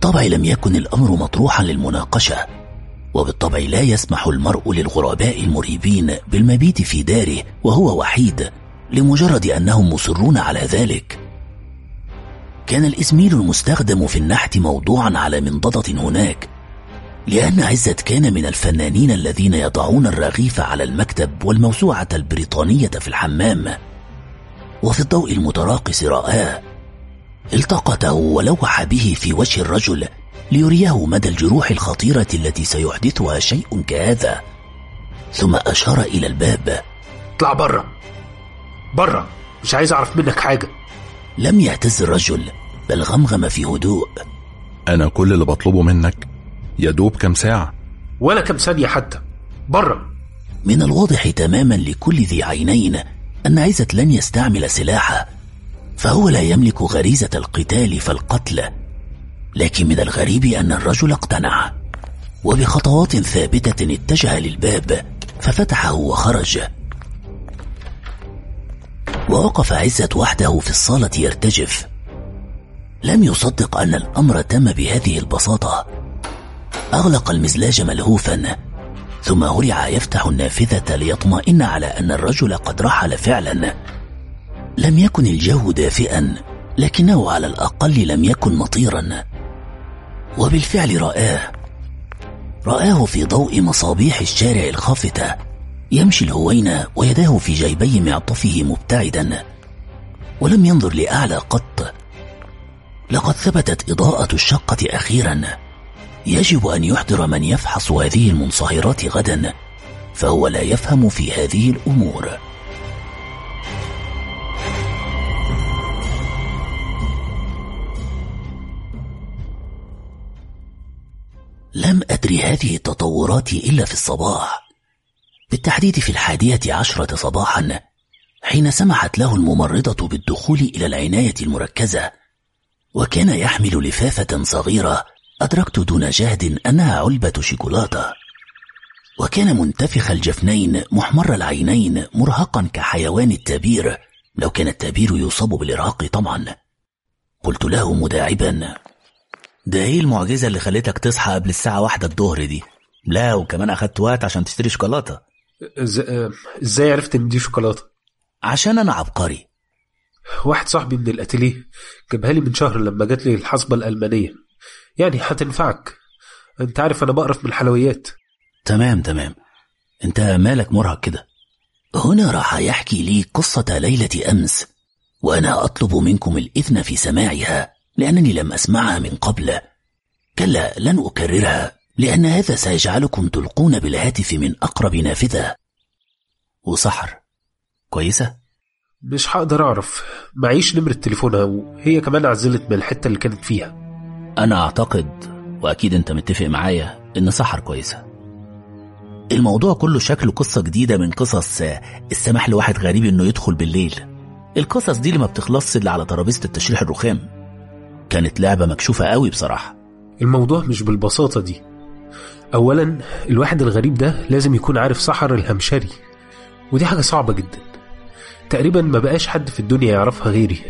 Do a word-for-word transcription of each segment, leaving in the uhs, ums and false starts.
بالطبع لم يكن الأمر مطروحا للمناقشة، وبالطبع لا يسمح المرء للغرباء المريبين بالمبيت في داره وهو وحيد لمجرد أنهم مصرون على ذلك. كان الإسميل المستخدم في النحت موضوعا على منضدة هناك، لأن عزت كان من الفنانين الذين يضعون الرغيف على المكتب والموسوعة البريطانية في الحمام. وفي الضوء المتراقص رآه، التقطه ولوح به في وجه الرجل ليريه مدى الجروح الخطيرة التي سيحدثها شيء كهذا، ثم أشار إلى الباب. اطلع برا برا، مش عايز أعرف منك حاجة. لم يهتز الرجل، بل غمغم في هدوء. أنا كل اللي بطلبه منك يدوب كم ساعة، ولا كم ثانية حتى. برا. من الواضح تماما لكل ذي عينين أن عزت لن يستعمل سلاحه، فهو لا يملك غريزة القتال فالقتل. لكن من الغريب أن الرجل اقتنع، وبخطوات ثابتة اتجه للباب ففتحه وخرج. ووقف عزت وحده في الصالة يرتجف. لم يصدق أن الأمر تم بهذه البساطة. أغلق المزلاج ملهوفا، ثم هرع يفتح النافذة ليطمئن على أن الرجل قد رحل فعلا. لم يكن الجو دافئا، لكنه على الأقل لم يكن مطيرا. وبالفعل رآه رآه في ضوء مصابيح الشارع الخافتة يمشي الهوينة ويداه في جيبي معطفه مبتعدا، ولم ينظر لأعلى قط. لقد ثبتت إضاءة الشقة أخيرا. يجب أن يحضر من يفحص هذه المنصهرات غدا، فهو لا يفهم في هذه الأمور. لم أدري هذه التطورات إلا في الصباح، بالتحديد في الحادية عشرة صباحا، حين سمحت له الممرضة بالدخول إلى العناية المركزة. وكان يحمل لفافة صغيرة أدركت دون جهد أنها علبة شيكولاتة. وكان منتفخ الجفنين محمر العينين مرهقا كحيوان التابير، لو كان التابير يصاب بالإرهاق طبعا. قلت له مداعبا: ده ايه المعجزة اللي خليتك تصحى قبل الساعة واحدة الظهر دي؟ لا وكمان أخدت وقت عشان تشتري شوكولاتة. ازاي عرفت ان دي شوكولاتة؟ عشان أنا عبقري. واحد صاحبي من الأتيليه جابها لي من شهر لما جات لي الحصبة الألمانية، يعني هتنفعك، انت عارف انا بقرف من الحلويات. تمام تمام، انت مالك مرهق كده؟ هنا راح يحكي لي قصة ليلة أمس، وأنا أطلب منكم الإذن في سماعها لأنني لم أسمعها من قبل. كلا، لن أكررها، لأن هذا سيجعلكم تلقون بالهاتف من أقرب نافذة. وسحر كويسة؟ مش هقدر أعرف، معيش نمرة تليفونها، وهي كمان عزلت من الحتة اللي كانت فيها. أنا أعتقد، وأكيد أنت متفق معايا، إن سحر كويسة. الموضوع كله شكله قصة جديدة من قصص السماح لواحد غريب إنه يدخل بالليل. القصص دي اللي ما بتخلصش إلا على ترابيزة التشريح الرخام. كانت لعبة مكشوفة قوي بصراحة. الموضوع مش بالبساطة دي. أولا، الواحد الغريب ده لازم يكون عارف سحر الهمشري، ودي حاجة صعبة جدا، تقريبا ما بقاش حد في الدنيا يعرفها غيري.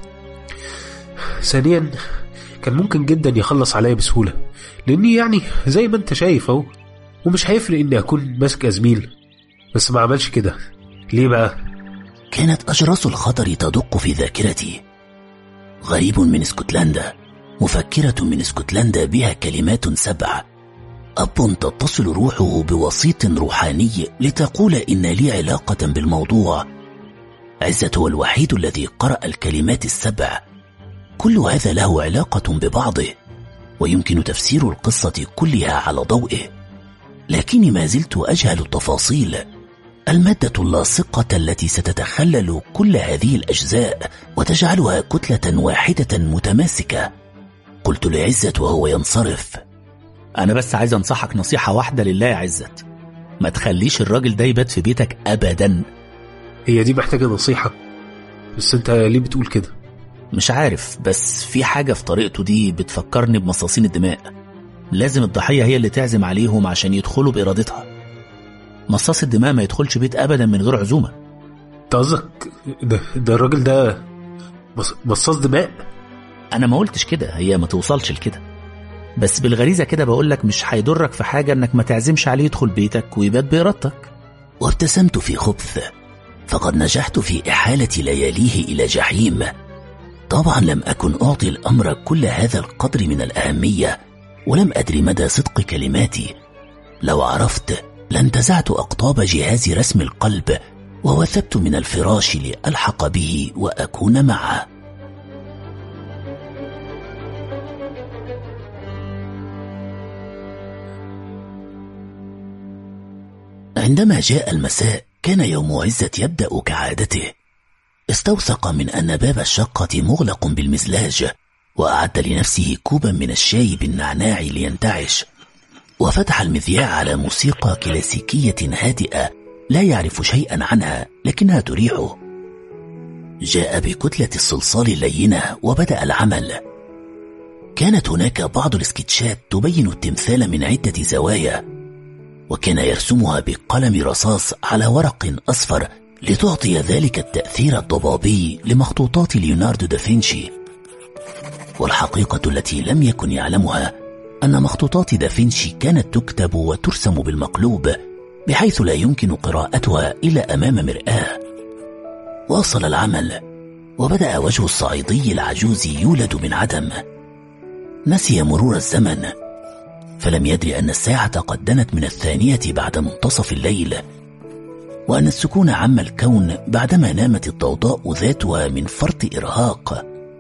ثانيا، كان ممكن جدا يخلص عليا بسهولة، لأني يعني زي ما انت شايف اهو، ومش هيفرق اني اكون ماسك زميل، بس ما عملش كده. ليه بقى؟ كانت أجراس الخطر تدق في ذاكرتي. غريب من اسكتلندا، مفكرة من اسكتلندا بها كلمات سبع، أب تتصل روحه بوسيط روحاني لتقول إن لي علاقة بالموضوع. عزت هو الوحيد الذي قرأ الكلمات السبع. كل هذا له علاقة ببعضه، ويمكن تفسير القصة كلها على ضوئه، لكني ما زلت أجهل التفاصيل، المادة اللاصقة التي ستتخلل كل هذه الأجزاء وتجعلها كتلة واحدة متماسكة. قلت لعزت وهو ينصرف: أنا بس عايز أنصحك نصيحة واحدة لله يا عزت، ما تخليش الراجل ده يبات في بيتك أبدا. هي دي محتاجة نصيحة؟ بس أنت ليه بتقول كده؟ مش عارف، بس في حاجة في طريقته دي بتفكرني بمصاصين الدماء. لازم الضحية هي اللي تعزم عليهم عشان يدخلوا بإرادتها. مصاص الدماء ما يدخلش بيت أبدا من غير عزومة. قصدك ده, ده الراجل ده مصاص دماء؟ أنا ما قلتش كده، هي ما توصلش لكده، بس بالغريزة كده بقولك مش هيضرك في حاجة انك ما تعزمش عليه يدخل بيتك ويبات بإرادتك. وابتسمت في خبث، فقد نجحت في إحالة لياليه إلى جحيم. طبعا لم أكن أعطي الأمر كل هذا القدر من الأهمية، ولم أدري مدى صدق كلماتي. لو عرفت لانتزعت أقطاب جهاز رسم القلب ووثبت من الفراش لألحق به وأكون معه. عندما جاء المساء كان يوم عزة يبدأ كعادته. استوثق من أن باب الشقة مغلق بالمزلاج، وأعد لنفسه كوبا من الشاي بالنعناع لينتعش، وفتح المذياع على موسيقى كلاسيكية هادئة لا يعرف شيئا عنها لكنها تريحه. جاء بكتلة الصلصال اللينة وبدأ العمل. كانت هناك بعض السكتشات تبين التمثال من عدة زوايا، وكان يرسمها بقلم رصاص على ورق أصفر لتعطي ذلك التأثير الضبابي لمخطوطات ليوناردو دافنشي. والحقيقة التي لم يكن يعلمها أن مخطوطات دافنشي كانت تكتب وترسم بالمقلوب، بحيث لا يمكن قراءتها إلا أمام مرآة. واصل العمل، وبدأ وجه الصعيدي العجوز يولد من عدم. نسي مرور الزمن، فلم يدري أن الساعة قد دنت من الثانية بعد منتصف الليل، وأن السكون عم الكون بعدما نامت الضوضاء ذاتها من فرط إرهاق.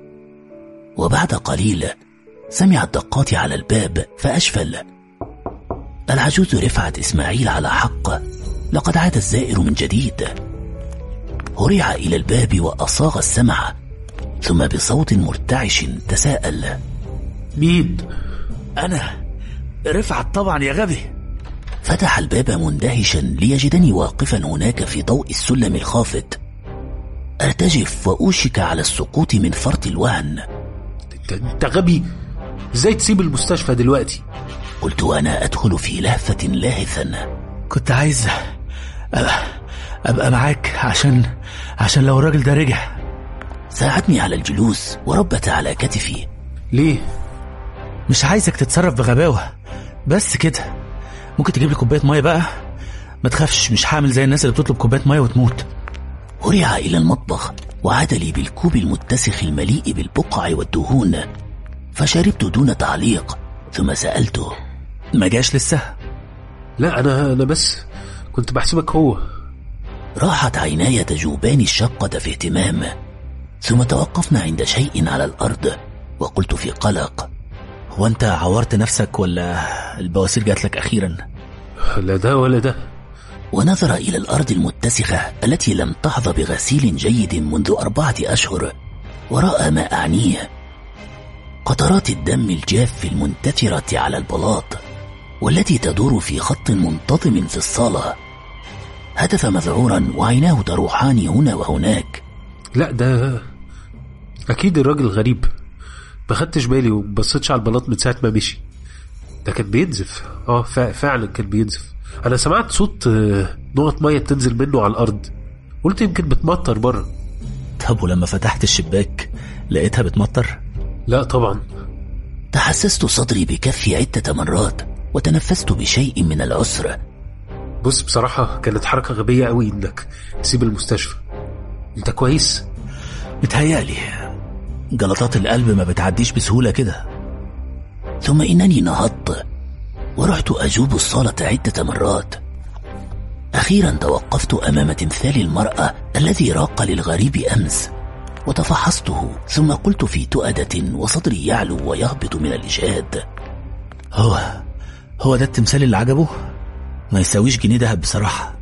وبعد قليل سمع الدقات على الباب فأشفل. العجوز رفعت إسماعيل على حق، لقد عاد الزائر من جديد. هرع إلى الباب وأصاغ السمع، ثم بصوت مرتعش تساءل: مين؟ أنا رفعت طبعا يا غبي. فتح الباب مندهشا ليجدني واقفا هناك في ضوء السلم الخافت، أرتجف وأوشك على السقوط من فرط الوهن. انت غبي، ازاي تسيب المستشفى دلوقتي؟ قلت وأنا أدخل في لهفة لاهثا. كنت عايز أبقى, أبقى معاك عشان عشان لو الراجل ده رجع. ساعدني على الجلوس وربت على كتفي. ليه؟ مش عايزك تتصرف بغباوة، بس كده. ممكن تجيب لي كوباية مية بقى؟ ما تخافش، مش هعمل زي الناس اللي بتطلب كوباية مية وتموت. هرع إلى المطبخ وعاد لي بالكوب المتسخ المليء بالبقع والدهون، فشربت دون تعليق. ثم سألته: ما جاش لسه؟ لا أنا أنا بس كنت بحسبك هو. راحت عيناي تجوبان الشقة في اهتمام، ثم توقفنا عند شيء على الأرض، وقلت في قلق: هو أنت عورت نفسك ولا البواسير جات لك أخيرا؟ لا ده ولا ده. ونظر إلى الأرض المتسخة التي لم تحظى بغسيل جيد منذ أربعة أشهر، ورأى ما أعنيه: قطرات الدم الجاف المنتثرة على البلاط، والتي تدور في خط منتظم في الصالة. هتف مذعورا وعيناه تروحان هنا وهناك. لا ده أكيد الراجل غريب، ما خدتش بالي وبصيتش على البلاط من ساعة ما مشي. ده كان بينزف. اه فعلا كان بينزف. انا سمعت صوت نقط مية بتنزل منه على الارض، قلت يمكن بتمطر بره. طب ولما فتحت الشباك لقيتها بتمطر؟ لا طبعا. تحسست صدري بكفي عدة مرات وتنفست بشيء من العسر. بص بصراحة كانت حركة غبية قوي انك تسيب المستشفى. انت كويس؟ متهيألي جلطات القلب ما بتعديش بسهولة كده. ثم إنني نهضت ورحت أجوب الصالة عدة مرات. أخيرا توقفت أمام تمثال المرأة الذي راق للغريب أمس، وتفحصته، ثم قلت في تؤدة وصدري يعلو ويهبط من الإجهاد: هو هو ده التمثال اللي عجبه؟ ما يساويش جنيه دهب بصراحة.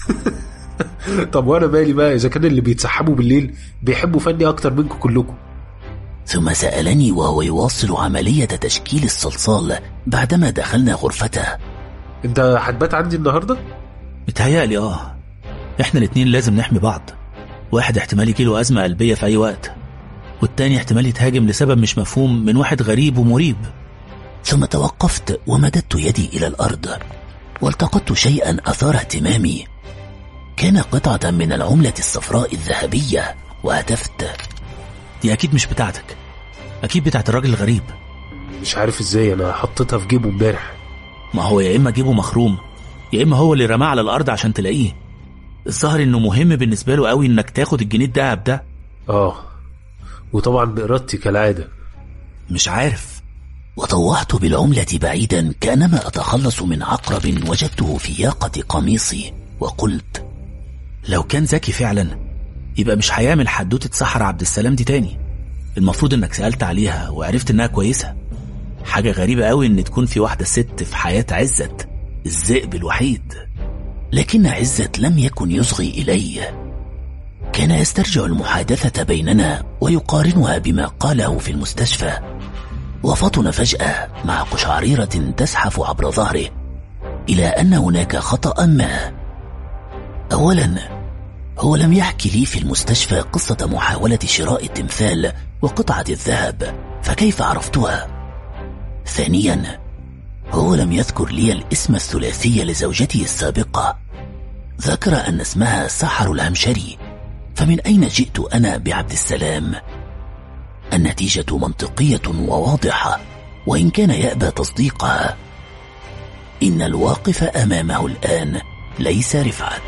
طب وانا مالي بقى اذا كان اللي بيتسحبوا بالليل بيحبوا فني اكتر منكم كلكم. ثم سألني وهو يواصل عملية تشكيل الصلصال بعدما دخلنا غرفته: انت هتبات عندي النهاردة؟ متهيألي اه. احنا الاتنين لازم نحمي بعض. واحد احتمال يجيله أزمة قلبية في أي وقت، والتاني احتمال يتهاجم لسبب مش مفهوم من واحد غريب ومريب. ثم توقفت ومددت يدي إلى الأرض، والتقطت شيئا أثار اهتمامي. كان قطعة من العملة الصفراء الذهبية، وهتفت: دي أكيد مش بتاعتك، أكيد بتاعت الراجل الغريب. مش عارف ازاي انا حطيتها في جيبه امبارح. ما هو يا اما جيبه مخروم يا اما هو اللي رماه على الارض عشان تلاقيه. الظاهر انه مهم بالنسبه له قوي انك تاخد الجنيه الدهب ده. اه وطبعا بإرادتي كالعاده. مش عارف. وطوحت بالعملة بعيدا كأنما أتخلص من عقرب وجدته في ياقة قميصي، وقلت لو كان ذكي فعلا يبقى مش هيعمل حدوتة سحر عبد السلام دي تاني. المفروض انك سألت عليها وعرفت انها كويسة. حاجة غريبة قوي ان تكون في واحدة ست في حياة عزت الذئب الوحيد. لكن عزت لم يكن يصغي إلي، كان يسترجع المحادثة بيننا ويقارنها بما قاله في المستشفى. وفطن فجأة مع قشعريرة تزحف عبر ظهره إلى أن هناك خطأ ما. أولا، هو لم يحكي لي في المستشفى قصة محاولة شراء التمثال وقطعة الذهب، فكيف عرفتها؟ ثانيا، هو لم يذكر لي الاسم الثلاثي لزوجته السابقة. ذكر أن اسمها سحر الهمشري، فمن أين جئت أنا بعبد السلام؟ النتيجة منطقية وواضحة، وإن كان يأبى تصديقها. إن الواقف أمامه الآن ليس رفعت.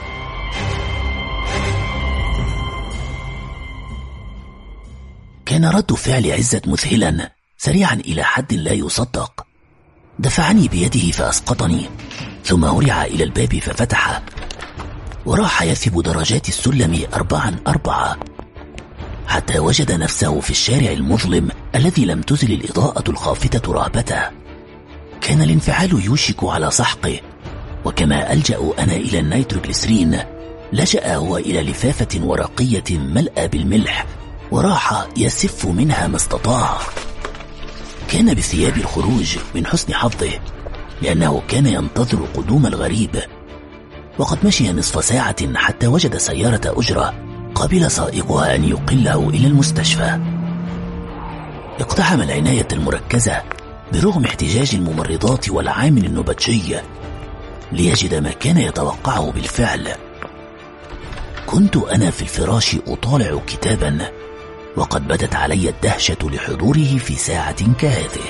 كان رد فعل عزت مذهلا، سريعا إلى حد لا يصدق. دفعني بيده فأسقطني، ثم هرع إلى الباب ففتح، وراح يثب درجات السلم أربعا أربعة حتى وجد نفسه في الشارع المظلم الذي لم تزل الإضاءة الخافتة رهبته. كان الانفعال يوشك على سحقه، وكما ألجأ أنا إلى النيتروجليسرين لجأ هو إلى لفافة ورقية ملأى بالملح، وراح يسف منها ما استطاع. كان بثياب الخروج من حسن حظه، لأنه كان ينتظر قدوم الغريب، وقد مشي نصف ساعة حتى وجد سيارة أجرة قبل سائقها أن يقله إلى المستشفى. اقتحم العناية المركزة برغم احتجاج الممرضات والعامل النبطشي ليجد ما كان يتوقعه بالفعل. كنت أنا في الفراش أطالع كتابا، وقد بدت علي الدهشة لحضوره في ساعة كهذه.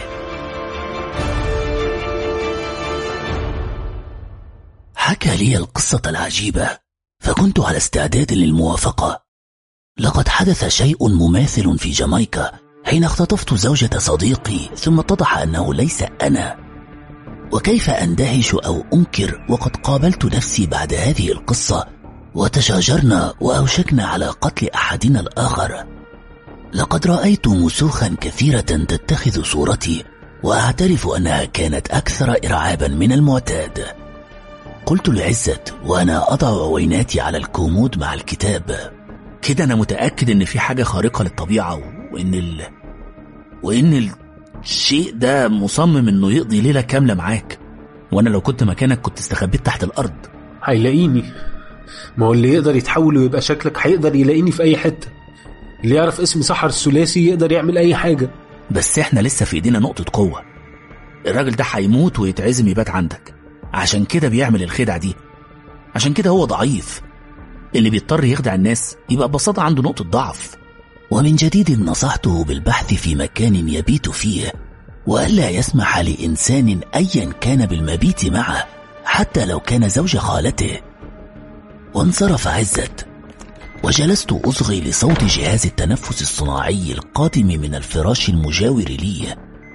حكى لي القصة العجيبة، فكنت على استعداد للموافقة. لقد حدث شيء مماثل في جامايكا حين اختطفت زوجة صديقي، ثم اتضح أنه ليس أنا. وكيف أندهش أو أنكر وقد قابلت نفسي بعد هذه القصة، وتشاجرنا وأوشكنا على قتل أحدنا الآخر. لقد رأيت مسوخا كثيرة تتخذ صورتي، وأعترف أنها كانت أكثر إرعابا من المعتاد. قلت لعزت وأنا أضع عويناتي على الكومود مع الكتاب: كده أنا متأكد إن في حاجة خارقة للطبيعة، وإن ال... وإن الشيء ده مصمم إنه يقضي ليلة كاملة معاك، وأنا لو كنت مكانك كنت استخبيت تحت الأرض. هيلاقيني، ما هو اللي يقدر يتحول ويبقى شكلك هيقدر يلاقيني في أي حتة. اللي يعرف اسم سحر الثلاثي يقدر يعمل أي حاجة. بس إحنا لسه في إيدينا نقطة قوة. الراجل ده هيموت ويتعزم يبات عندك، عشان كده بيعمل الخدعة دي، عشان كده هو ضعيف. اللي بيضطر يخدع الناس يبقى ببساطة عنده نقطة ضعف. ومن جديد نصحته بالبحث في مكان يبيت فيه، وألا يسمح لإنسان أيا كان بالمبيت معه حتى لو كان زوج خالته. وانصرف عزت، وجلست أصغي لصوت جهاز التنفس الصناعي القادم من الفراش المجاور لي،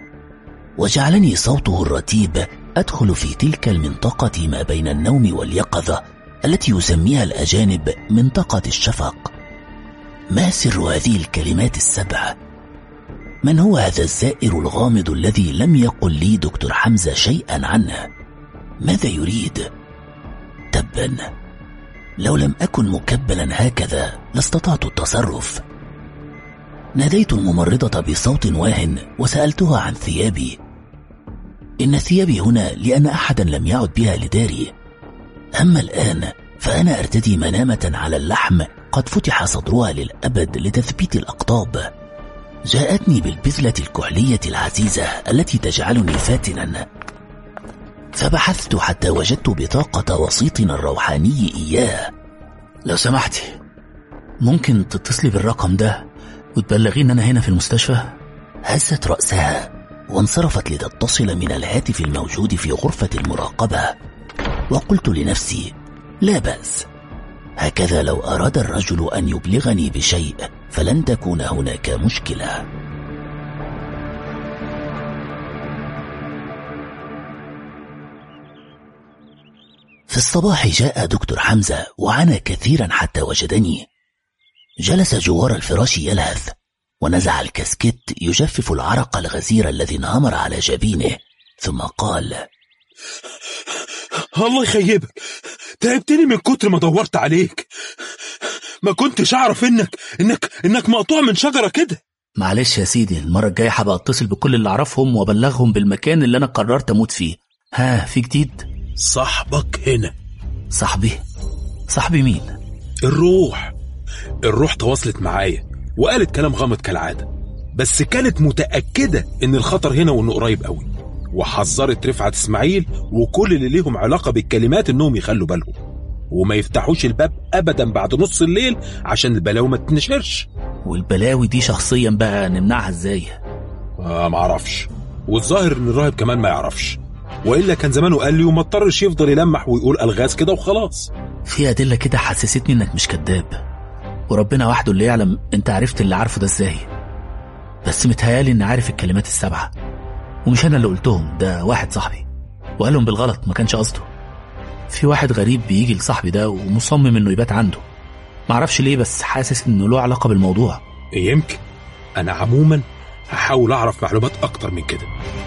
وجعلني صوته الرتيب أدخل في تلك المنطقة ما بين النوم واليقظة التي يسميها الأجانب منطقة الشفق. ما سر هذه الكلمات السبع؟ من هو هذا الزائر الغامض الذي لم يقل لي دكتور حمزة شيئا عنه؟ ماذا يريد؟ تبا، لو لم أكن مكبلا هكذا لاستطعت التصرف. ناديت الممرضة بصوت واهن وسألتها عن ثيابي. إن ثيابي هنا لأن أحدا لم يعد بها لداري، أما الآن فأنا أرتدي منامة على اللحم قد فتح صدرها للأبد لتثبيت الأقطاب. جاءتني بالبذلة الكحلية العزيزة التي تجعلني فاتنا، فبحثت حتى وجدت بطاقة وسيطنا الروحاني إياه. لو سمحتي ممكن تتصلي بالرقم ده وتبلغين أنا هنا في المستشفى؟ هزت رأسها وانصرفت لتتصل من الهاتف الموجود في غرفة المراقبة. وقلت لنفسي لا بأس، هكذا لو أراد الرجل أن يبلغني بشيء فلن تكون هناك مشكلة. في الصباح جاء دكتور حمزة وعانى كثيرا حتى وجدني. جلس جوار الفراش يلهث، ونزع الكاسكيت يجفف العرق الغزير الذي انهمر على جبينه، ثم قال: الله يخيبك، تعبتني من كتر ما دورت عليك، ما كنتش اعرف انك انك انك مقطوع من شجرة كده. معلش يا سيدي، المرة الجاية هبقى اتصل بكل اللي اعرفهم وابلغهم بالمكان اللي انا قررت اموت فيه. ها، في جديد؟ صاحبك هنا. صاحبي؟ صاحبي مين؟ الروح. الروح تواصلت معايا وقالت كلام غامض كالعادة، بس كانت متأكدة ان الخطر هنا وانه قريب قوي، وحذرت رفعت اسماعيل وكل اللي ليهم علاقة بالكلمات انهم يخلوا بالهم وما يفتحوش الباب ابدا بعد نص الليل عشان البلاوي ما تنشرش. والبلاوي دي شخصيا بقى نمنعها ازاي؟ آه معرفش، والظاهر ان الراهب كمان ما يعرفش، وإلا كان زمانه قال لي وما اضطرش يفضل يلمح ويقول ألغاز كده وخلاص. في أدلة كده حسستني انك مش كذاب، وربنا وحده اللي يعلم انت عرفت اللي عارفه ده ازاي. بس متهيالي اني عارف الكلمات السبعة، ومش انا اللي قلتهم، ده واحد صاحبي وقالهم بالغلط، ما كانش قصده. في واحد غريب بيجي لصاحبي ده ومصمم انه يبات عنده، معرفش ليه، بس حاسس انه له علاقة بالموضوع. يمكن. انا عموما هحاول اعرف معلومات اكتر من كده.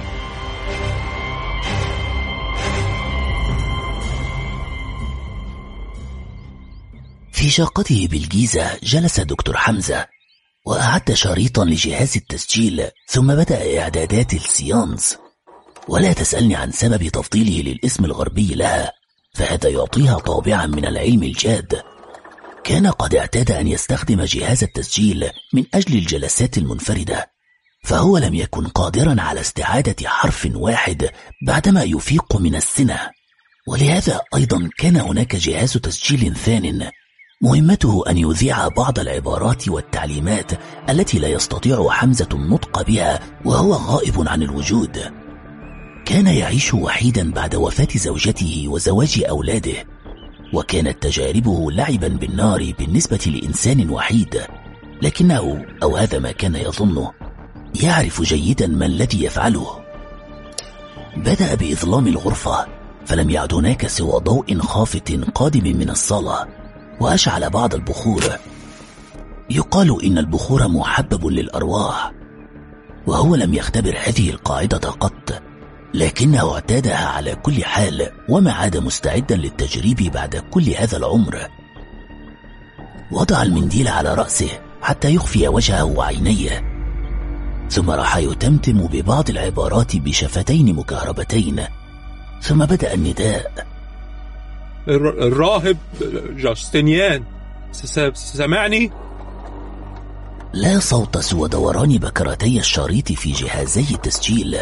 في شقته بالجيزة جلس دكتور حمزة وأعد شريطا لجهاز التسجيل، ثم بدأ إعدادات السيانس. ولا تسألني عن سبب تفضيله للاسم الغربي لها، فهذا يعطيها طابعا من العلم الجاد. كان قد اعتاد أن يستخدم جهاز التسجيل من أجل الجلسات المنفردة، فهو لم يكن قادرا على استعادة حرف واحد بعدما يفيق من السنة. ولهذا أيضا كان هناك جهاز تسجيل ثان مهمته أن يذيع بعض العبارات والتعليمات التي لا يستطيع حمزة النطق بها وهو غائب عن الوجود. كان يعيش وحيدا بعد وفاة زوجته وزواج أولاده، وكانت تجاربه لعبا بالنار بالنسبة لإنسان وحيد، لكنه، أو هذا ما كان يظنه، يعرف جيدا ما الذي يفعله. بدأ بإظلام الغرفة، فلم يعد هناك سوى ضوء خافت قادم من الصالة، وأشعل بعض البخور. يقال إن البخور محبب للأرواح، وهو لم يختبر هذه القاعدة قط، لكنه اعتادها على كل حال، وما عاد مستعدا للتجريب بعد كل هذا العمر. وضع المنديل على رأسه حتى يخفي وجهه وعينيه، ثم راح يتمتم ببعض العبارات بشفتين مكهربتين، ثم بدأ النداء: الراهب جاستنيان، سمعني؟ لا صوت سوى دوران بكرتي الشريط في جهازي التسجيل.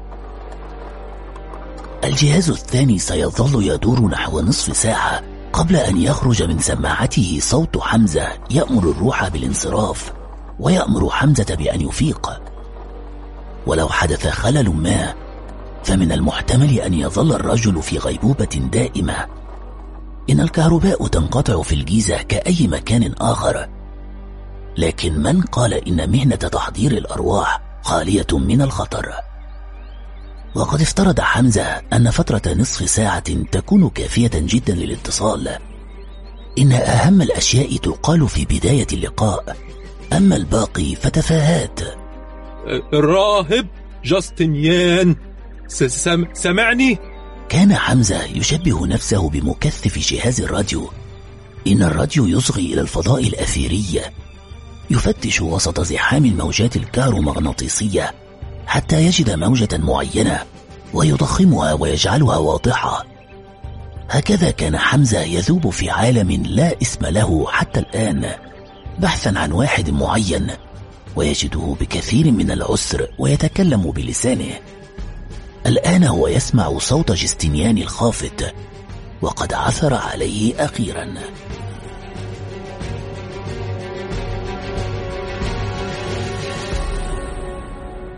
الجهاز الثاني سيظل يدور نحو نصف ساعة قبل أن يخرج من سماعته صوت حمزة يأمر الروح بالانصراف، ويأمر حمزة بأن يفيق. ولو حدث خلل ما، فمن المحتمل أن يظل الرجل في غيبوبة دائمة. إن الكهرباء تنقطع في الجيزة كأي مكان آخر، لكن من قال إن مهنة تحضير الأرواح خالية من الخطر؟ وقد افترض حمزة أن فترة نصف ساعة تكون كافية جدا للاتصال. إن أهم الأشياء تقال في بداية اللقاء، أما الباقي فتفاهات. الراهب جاستنيان، سمعني؟ كان حمزة يشبه نفسه بمكثف جهاز الراديو. إن الراديو يصغي إلى الفضاء الأثيري، يفتش وسط زحام الموجات الكهرومغناطيسية حتى يجد موجة معينة ويضخمها ويجعلها واضحة. هكذا كان حمزة يذوب في عالم لا اسم له حتى الآن، بحثا عن واحد معين، ويجده بكثير من العسر ويتكلم بلسانه. الآن هو يسمع صوت جستنيان الخافت، وقد عثر عليه أخيرا.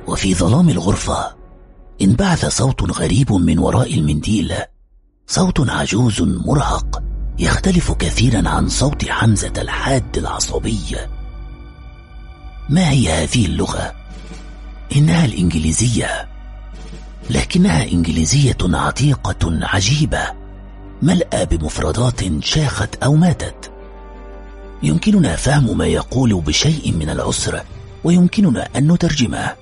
وفي ظلام الغرفة انبعث صوت غريب من وراء المنديل، صوت عجوز مرهق يختلف كثيرا عن صوت حمزة الحاد العصبي. ما هي هذه اللغة؟ إنها الإنجليزية، لكنها إنجليزية عتيقة عجيبة ملأى بمفردات شاخت أو ماتت. يمكننا فهم ما يقول بشيء من العسر، ويمكننا أن نترجمه.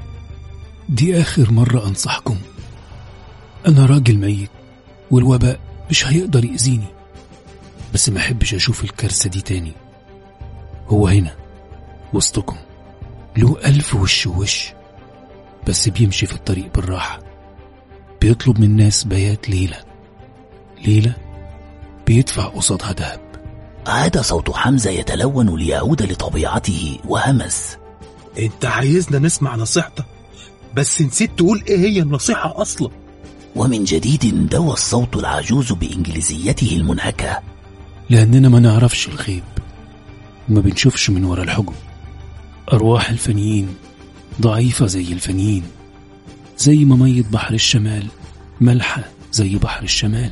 دي آخر مرة أنصحكم، أنا راجل ميت والوباء مش هيقدر يأذيني، بس ما أحبش أشوف الكارثة دي تاني. هو هنا وسطكم، له ألف وش وش، بس بيمشي في الطريق بالراحة، بيطلب من الناس بيات ليلة ليلة بيدفع قصادها دهب. عاد صوت حمزة يتلون ليعود لطبيعته وهمس: انت عايزنا نسمع نصيحتك، بس نسيت تقول ايه هي النصيحة اصلا. ومن جديد دوى الصوت العجوز بإنجليزيته المنهكة: لأننا ما نعرفش الغيب وما بنشوفش من وراء الحجب. أرواح الفنيين ضعيفة زي الفنيين، زي ما مية بحر الشمال ملحة زي بحر الشمال.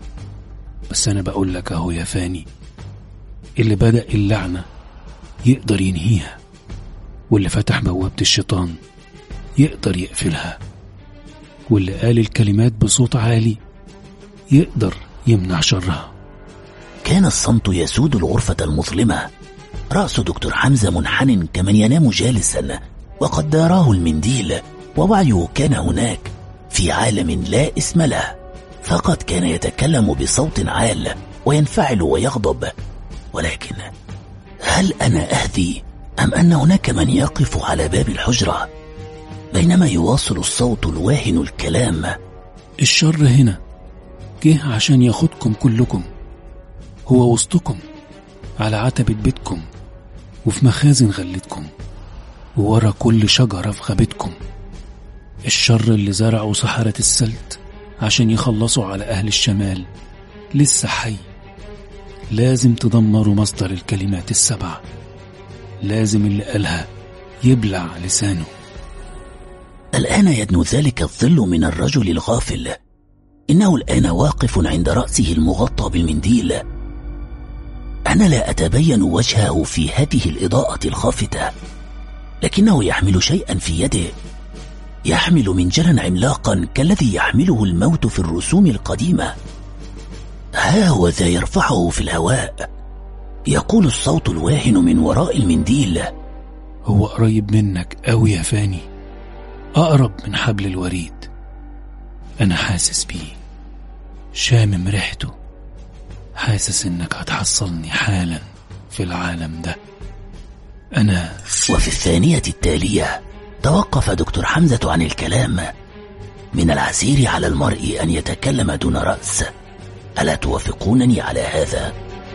بس أنا بقول لك أهو يا فاني، اللي بدأ اللعنة يقدر ينهيها، واللي فتح بوابة الشيطان يقدر يقفلها، واللي قال الكلمات بصوت عالي يقدر يمنع شرها. كان الصمت يسود الغرفة المظلمة. رأس دكتور حمزة منحن كمن ينام جالسا، وقد داراه المنديل، ووعيه كان هناك في عالم لا اسم له. فقد كان يتكلم بصوت عال وينفعل ويغضب. ولكن هل أنا أهدي أم أن هناك من يقف على باب الحجرة؟ بينما يواصل الصوت الواهن الكلام: الشر هنا جه عشان ياخدكم كلكم، هو وسطكم، على عتبة بيتكم، وفي مخازن غلتكم، وورا كل شجرة في غابتكم. الشر اللي زرعوا سحرة السلت عشان يخلصوا على أهل الشمال لسه حي. لازم تدمروا مصدر الكلمات السبع، لازم اللي قالها يبلع لسانه. الآن يدنو ذلك الظل من الرجل الغافل. إنه الآن واقف عند رأسه المغطى بالمنديل. أنا لا أتبين وجهه في هذه الإضاءة الخافتة، لكنه يحمل شيئا في يده، يحمل منجلا عملاقا كالذي يحمله الموت في الرسوم القديمة. ها هو ذا يرفعه في الهواء. يقول الصوت الواهن من وراء المنديل: هو قريب منك أوي يا فاني، أقرب من حبل الوريد. أنا حاسس بيه، شامم ريحته، حاسس إنك هتحصلني حالا في العالم ده. أنا. وفي الثانية التالية توقف دكتور حمزة عن الكلام. من العسير على المرء أن يتكلم دون رأس. ألا توافقونني على هذا؟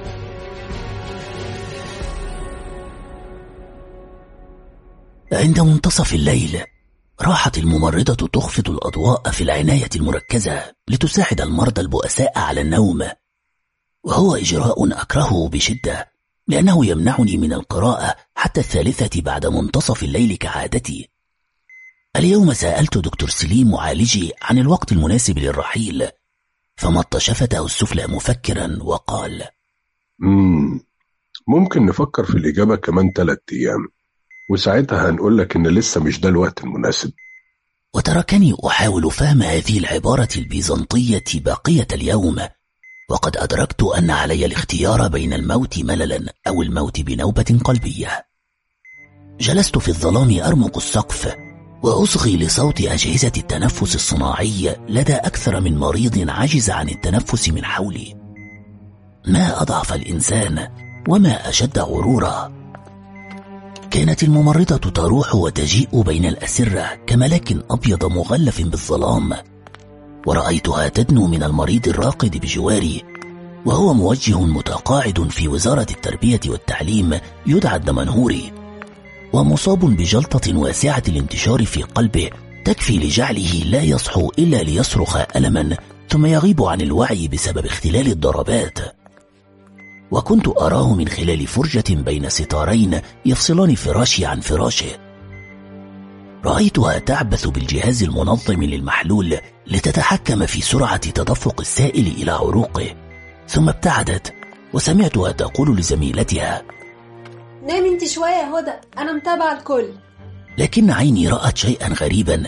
عند منتصف الليل راحت الممرضة تخفض الأضواء في العناية المركزة لتساعد المرضى البؤساء على النوم، وهو إجراء أكرهه بشدة لأنه يمنعني من القراءة حتى الثالثة بعد منتصف الليل كعادتي. اليوم سألت دكتور سليم معالجي عن الوقت المناسب للرحيل، فمط شفته السفلى مفكرا وقال: مم. ممكن نفكر في الإجابة كمان ثلاثة أيام، وساعتها هنقول لك إن لسه مش ده الوقت المناسب. وتركني أحاول فهم هذه العبارة البيزنطية بقية اليوم، وقد أدركت أن علي الاختيار بين الموت مللا أو الموت بنوبة قلبية. جلست في الظلام أرمق السقف وأصغي لصوت أجهزة التنفس الصناعي لدى أكثر من مريض عجز عن التنفس من حولي. ما أضعف الإنسان وما أشد غرورا. كانت الممرضة تروح وتجيء بين الأسرة كملاك أبيض مغلف بالظلام، ورأيتها تدنو من المريض الراقد بجواري وهو موجه متقاعد في وزارة التربية والتعليم يدعى الدمنهوري، ومصاب بجلطة واسعة الانتشار في قلبه تكفي لجعله لا يصحو إلا ليصرخ ألما ثم يغيب عن الوعي بسبب اختلال الضربات. وكنت أراه من خلال فرجة بين ستارين يفصلان فراشي عن فراشه. رأيتها تعبث بالجهاز المنظم للمحلول لتتحكم في سرعة تدفق السائل إلى عروقه، ثم ابتعدت وسمعتها تقول لزميلتها: نام انت شوية يا هدى، أنا متابعة الكل. لكن عيني رأت شيئا غريبا.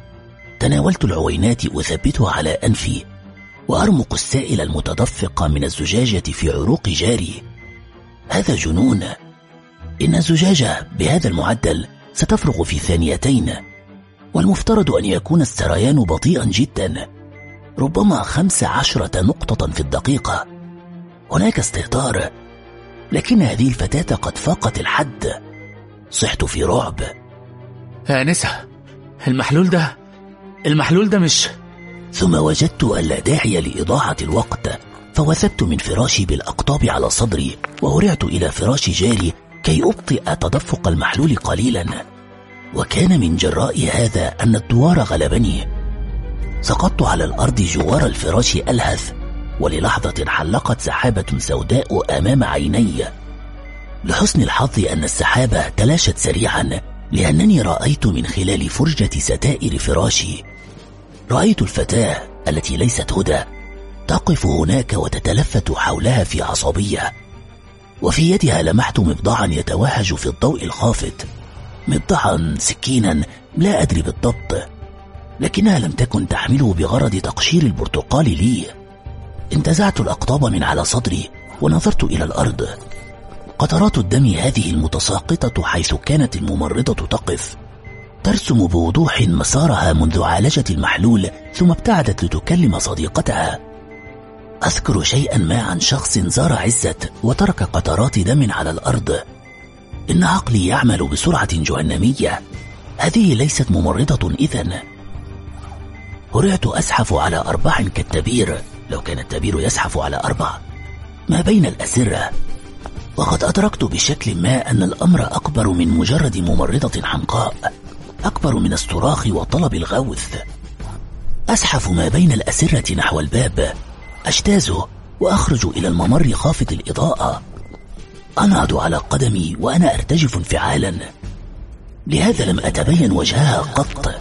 تناولت العوينات وثبتها على أنفي وأرمق السائل المتدفق من الزجاجة في عروق جاري. هذا جنون. إن الزجاجة بهذا المعدل ستفرغ في ثانيتين، والمفترض أن يكون السريان بطيئا جدا، ربما خمس عشرة نقطة في الدقيقة. هناك استهتار، لكن هذه الفتاة قد فاقت الحد. صحت في رعب. آنسة، المحلول ده المحلول ده مش... ثم وجدت أن لا داعي لإضاعة الوقت، فوثبت من فراشي بالأقطاب على صدري وهرعت إلى فراش جاري كي أبطئ تدفق المحلول قليلا. وكان من جراء هذا أن الدوار غلبني. سقطت على الأرض جوار الفراش ألهث، وللحظة حلقت سحابة سوداء أمام عيني. لحسن الحظ أن السحابة تلاشت سريعا، لأنني رأيت من خلال فرجة ستائر فراشي. رأيت الفتاة التي ليست هدى تقف هناك وتتلفت حولها في عصبية، وفي يدها لمحت مبضعا يتوهج في الضوء الخافت. مبضعا، سكينا، لا أدري بالضبط، لكنها لم تكن تحمله بغرض تقشير البرتقال لي. انتزعت الأقطاب من على صدري ونظرت إلى الأرض. قطرات الدم هذه المتساقطة حيث كانت الممرضة تقف، ترسم بوضوح مسارها منذ عالجة المحلول ثم ابتعدت لتكلم صديقتها. أذكر شيئا ما عن شخص زار عزت وترك قطرات دم على الأرض. إن عقلي يعمل بسرعة جهنمية. هذه ليست ممرضة إذن. هرعت أزحف على أربع كالتبير، لو كان التبير يزحف على أربع، ما بين الأسرة. وقد أدركت بشكل ما أن الأمر أكبر من مجرد ممرضة حمقاء، أكبر من الصراخ وطلب الغوث. أزحف ما بين الأسرة نحو الباب، أجتازه وأخرج إلى الممر خافت الإضاءة. أنهض على قدمي وأنا أرتجف انفعالا، لهذا لم أتبين وجهها قط.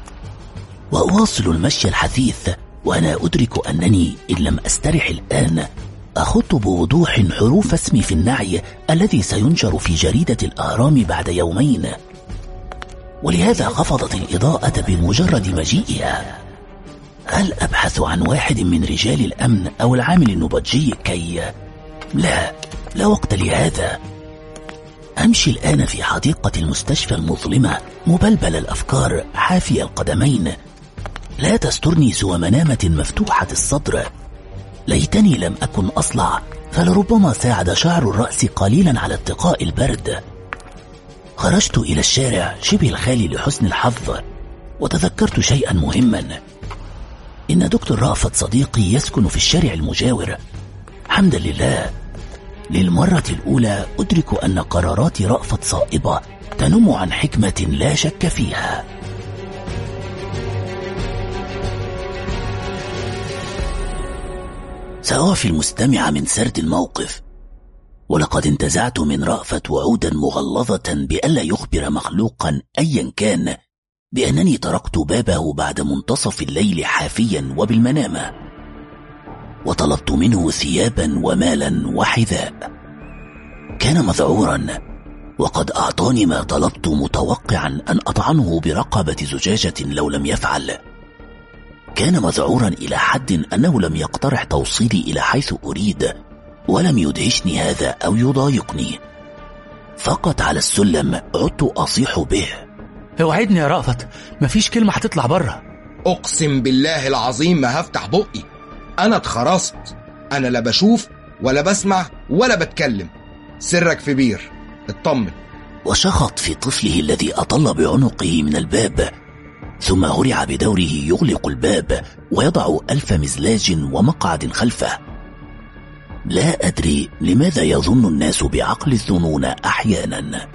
وأواصل المشي الحثيث وأنا أدرك أنني إن لم أسترح الآن أخط بوضوح حروف اسمي في النعي الذي سينشر في جريدة الأهرام بعد يومين. ولهذا خفضت الإضاءة بمجرد مجيئها. هل أبحث عن واحد من رجال الأمن أو العامل النبطشي كي... لا، لا وقت لهذا. أمشي الآن في حديقة المستشفى المظلمة مبلبل الأفكار حافي القدمين. لا تسترني سوى منامة مفتوحة الصدر. ليتني لم أكن أصلع، فلربما ساعد شعر الرأس قليلا على اتقاء البرد. خرجت إلى الشارع شبه الخالي لحسن الحظ، وتذكرت شيئا مهما. إن دكتور رأفت صديقي يسكن في الشارع المجاور. حمدا لله، للمرة الأولى أدرك أن قرارات رأفت صائبة تنم عن حكمة لا شك فيها. سأوفي المستمع من سرد الموقف. ولقد انتزعت من رأفت وعودا مغلظة بألا يخبر مخلوقا أيا كان بأنني تركت بابه بعد منتصف الليل حافيا وبالمنامة، وطلبت منه ثيابا ومالا وحذاء. كان مذعورا، وقد أعطاني ما طلبت متوقعا أن أطعنه برقبة زجاجة لو لم يفعل. كان مذعورا إلى حد أنه لم يقترح توصيلي إلى حيث أريد، ولم يدهشني هذا أو يضايقني. فقط على السلم عدت أصيح به: اوعدني يا رأفت، مفيش كلمة هتطلع بره. أقسم بالله العظيم ما هفتح بقي. أنا اتخرصت، أنا لا بشوف ولا بسمع ولا بتكلم. سرك في بير، اطمن. وشخط في طفله الذي أطل بعنقه من الباب، ثم هرع بدوره يغلق الباب ويضع ألف مزلاج ومقعد خلفه. لا أدري لماذا يظن الناس بعقل الظنون أحيانا.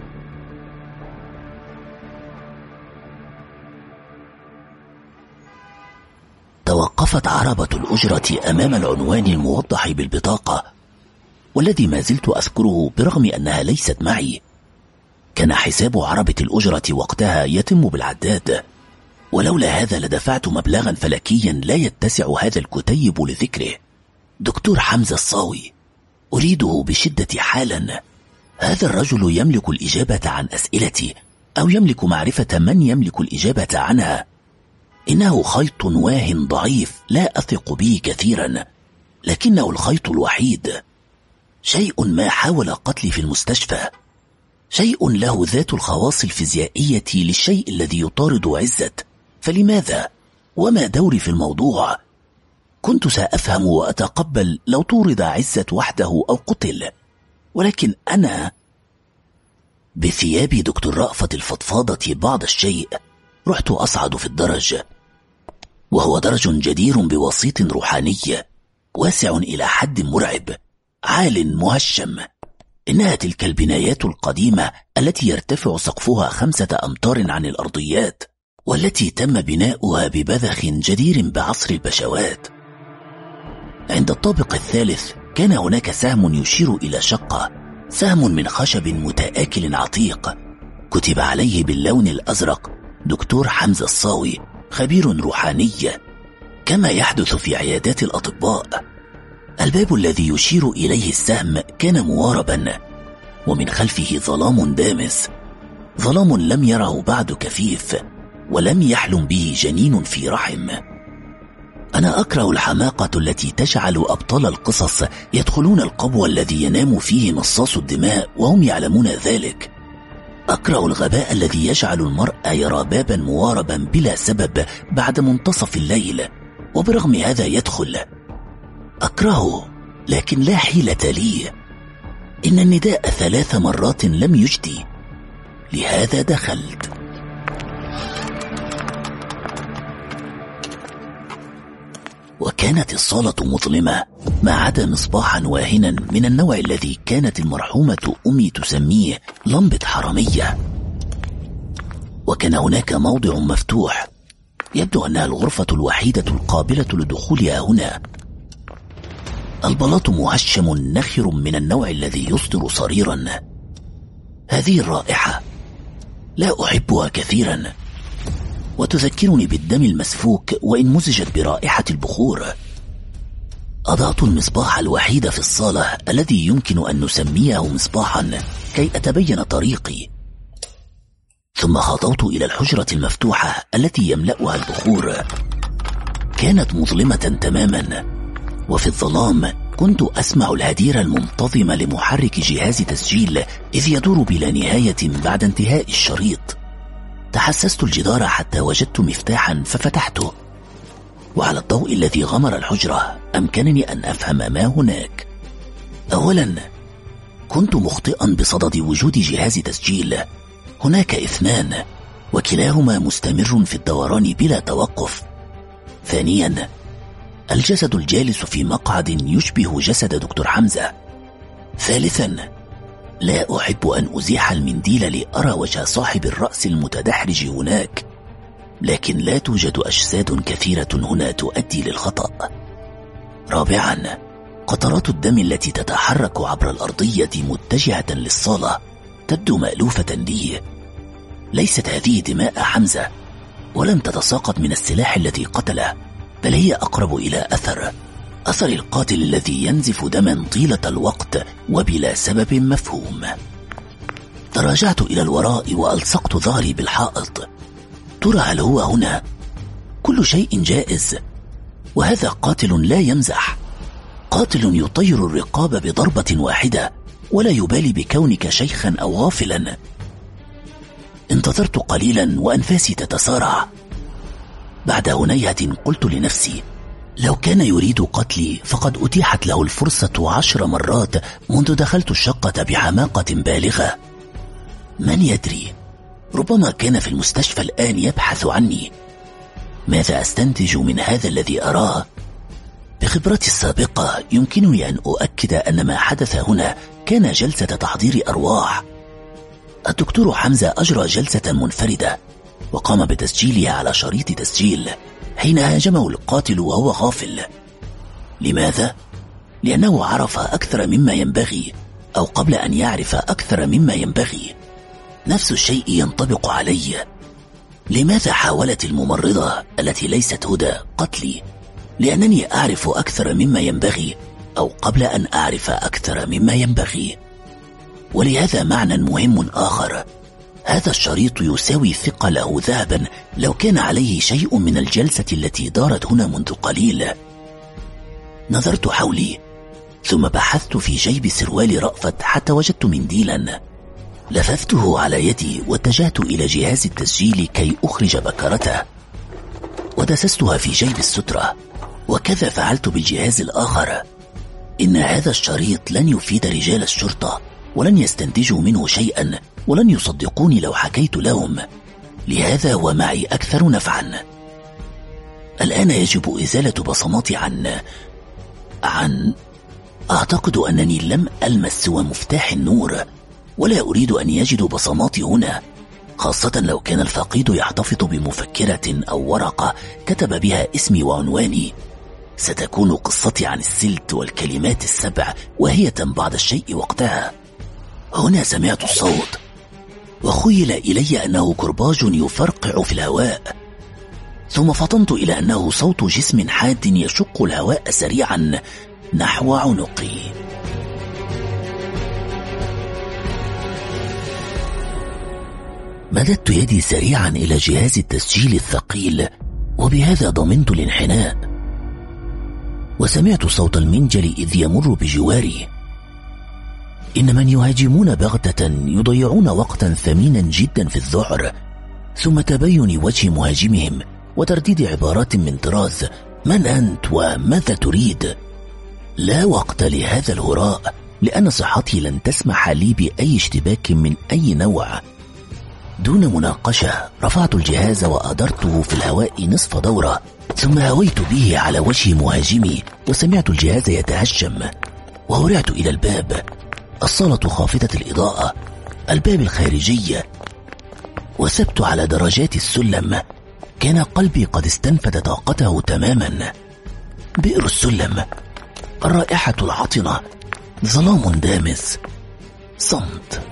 توقفت عربة الأجرة أمام العنوان الموضح بالبطاقة، والذي ما زلت أذكره برغم أنها ليست معي. كان حساب عربة الأجرة وقتها يتم بالعداد، ولولا هذا لدفعت مبلغا فلكيا لا يتسع هذا الكتيب لذكره. دكتور حمزة الصاوي، أريده بشدة حالا. هذا الرجل يملك الإجابة عن أسئلتي، أو يملك معرفة من يملك الإجابة عنها. إنه خيط واه ضعيف لا أثق به كثيرا، لكنه الخيط الوحيد. شيء ما حاول قتلي في المستشفى، شيء له ذات الخواص الفيزيائية للشيء الذي يطارد عزت، فلماذا؟ وما دوري في الموضوع؟ كنت سأفهم وأتقبل لو طورد عزت وحده أو قتل، ولكن أنا بثياب دكتور رأفت الفضفاضة بعض الشيء رحت أصعد في الدرج، وهو درج جدير بوسيط روحاني واسع إلى حد مرعب، عال مهشم. إنها تلك البنايات القديمة التي يرتفع سقفها خمسة أمتار عن الأرضيات، والتي تم بناؤها ببذخ جدير بعصر البشوات. عند الطابق الثالث كان هناك سهم يشير إلى شقة، سهم من خشب متآكل عتيق، كتب عليه باللون الأزرق دكتور حمزة الصاوي، خبير روحاني، كما يحدث في عيادات الأطباء. الباب الذي يشير إليه السهم كان مواربا، ومن خلفه ظلام دامس، ظلام لم يره بعد كفيف، ولم يحلم به جنين في رحم. أنا أكره الحماقة التي تجعل أبطال القصص يدخلون القبو الذي ينام فيه مصاص الدماء وهم يعلمون ذلك. أكره الغباء الذي يجعل المرء يرى بابا مواربا بلا سبب بعد منتصف الليل، وبرغم هذا يدخل. أكرهه، لكن لا حيلة لي. إن النداء ثلاث مرات لم يجدي، لهذا دخلت. وكانت الصالة مظلمة، ما عدا مصباحا واهنا من النوع الذي كانت المرحومة أمي تسميه لمبة حرامية. وكان هناك موضع مفتوح، يبدو أنها الغرفة الوحيدة القابلة لدخولها هنا. البلاط مهشم نخر من النوع الذي يصدر صريرا. هذه الرائحة لا أحبها كثيرا، وتذكرني بالدم المسفوك وإن مزجت برائحة البخور. أضعت المصباح الوحيد في الصالة الذي يمكن أن نسميه مصباحا كي أتبين طريقي، ثم خطوت إلى الحجرة المفتوحة التي يملأها البخور. كانت مظلمة تماما، وفي الظلام كنت أسمع الهدير المنتظم لمحرك جهاز تسجيل إذ يدور بلا نهاية بعد انتهاء الشريط. تحسست الجدار حتى وجدت مفتاحا ففتحته، وعلى الضوء الذي غمر الحجرة أمكنني أن أفهم ما هناك. أولا، كنت مخطئا بصدد وجود جهاز تسجيل. هناك اثنان، وكلاهما مستمر في الدوران بلا توقف. ثانيا، الجسد الجالس في مقعد يشبه جسد دكتور حمزة. ثالثا، لا أحب أن أزيح المنديل لأرى وجه صاحب الرأس المتدحرج هناك، لكن لا توجد أجساد كثيرة هنا تؤدي للخطأ. رابعا، قطرات الدم التي تتحرك عبر الأرضية متجهة للصالة تبدو مألوفة لي. ليست هذه دماء حمزة، ولم تتساقط من السلاح الذي قتله، بل هي أقرب إلى أثر أثر القاتل الذي ينزف دما طيلة الوقت وبلا سبب مفهوم. تراجعت إلى الوراء وألصقت ظهري بالحائط. ترى هل هو هنا؟ كل شيء جائز، وهذا قاتل لا يمزح، قاتل يطير الرقاب بضربة واحدة ولا يبالي بكونك شيخا أو غافلا. انتظرت قليلا وأنفاسي تتسارع. بعد هنيهة قلت لنفسي: لو كان يريد قتلي فقد أتيحت له الفرصة عشر مرات منذ دخلت الشقة بحماقة بالغة. من يدري، ربما كان في المستشفى الآن يبحث عني. ماذا أستنتج من هذا الذي أراه؟ بخبرتي السابقة يمكنني أن أؤكد أن ما حدث هنا كان جلسة تحضير أرواح. الدكتور حمزة أجرى جلسة منفردة وقام بتسجيلها على شريط تسجيل حين هاجمه القاتل وهو غافل. لماذا؟ لأنه عرف أكثر مما ينبغي، أو قبل أن يعرف أكثر مما ينبغي. نفس الشيء ينطبق علي. لماذا حاولت الممرضة التي ليست هدى قتلي؟ لأنني أعرف أكثر مما ينبغي، أو قبل أن أعرف أكثر مما ينبغي. ولهذا معنى مهم آخر، هذا الشريط يساوي ثقله ذهبا لو كان عليه شيء من الجلسة التي دارت هنا منذ قليل. نظرت حولي ثم بحثت في جيب سروال رأفت حتى وجدت منديلا، لففته على يدي واتجهت إلى جهاز التسجيل كي أخرج بكرته ودسستها في جيب السترة، وكذا فعلت بالجهاز الآخر. إن هذا الشريط لن يفيد رجال الشرطة ولن يستنتجوا منه شيئا ولن يصدقوني لو حكيت لهم، لهذا هو معي أكثر نفعا. الآن يجب إزالة بصماتي عن عن أعتقد أنني لم ألمس سوى مفتاح النور، ولا أريد أن يجدوا بصماتي هنا، خاصة لو كان الفقيد يحتفظ بمفكرة أو ورقة كتب بها اسمي وعنواني. ستكون قصتي عن السلت والكلمات السبع واهية بعض الشيء وقتها. هنا سمعت الصوت وخيل إلي أنه كرباج يفرقع في الهواء، ثم فطنت إلى أنه صوت جسم حاد يشق الهواء سريعا نحو عنقي. مددت يدي سريعا إلى جهاز التسجيل الثقيل، وبهذا ضمنت الانحناء، وسمعت صوت المنجل إذ يمر بجواري. إن من يهاجمون بغتة يضيعون وقتا ثمينا جدا في الذعر، ثم تبين وجه مهاجمهم وترديد عبارات من طراز من أنت وماذا تريد. لا وقت لهذا الهراء، لأن صحتي لن تسمح لي بأي اشتباك من أي نوع. دون مناقشة رفعت الجهاز وأدرته في الهواء نصف دورة، ثم هويت به على وجه مهاجمي وسمعت الجهاز يتهشم، وهرعت إلى الباب. الصالة خافتة الإضاءة، الباب الخارجي، وسبت على درجات السلم. كان قلبي قد استنفد طاقته تماما. بئر السلم، الرائحة العطنة، ظلام دامس، صمت.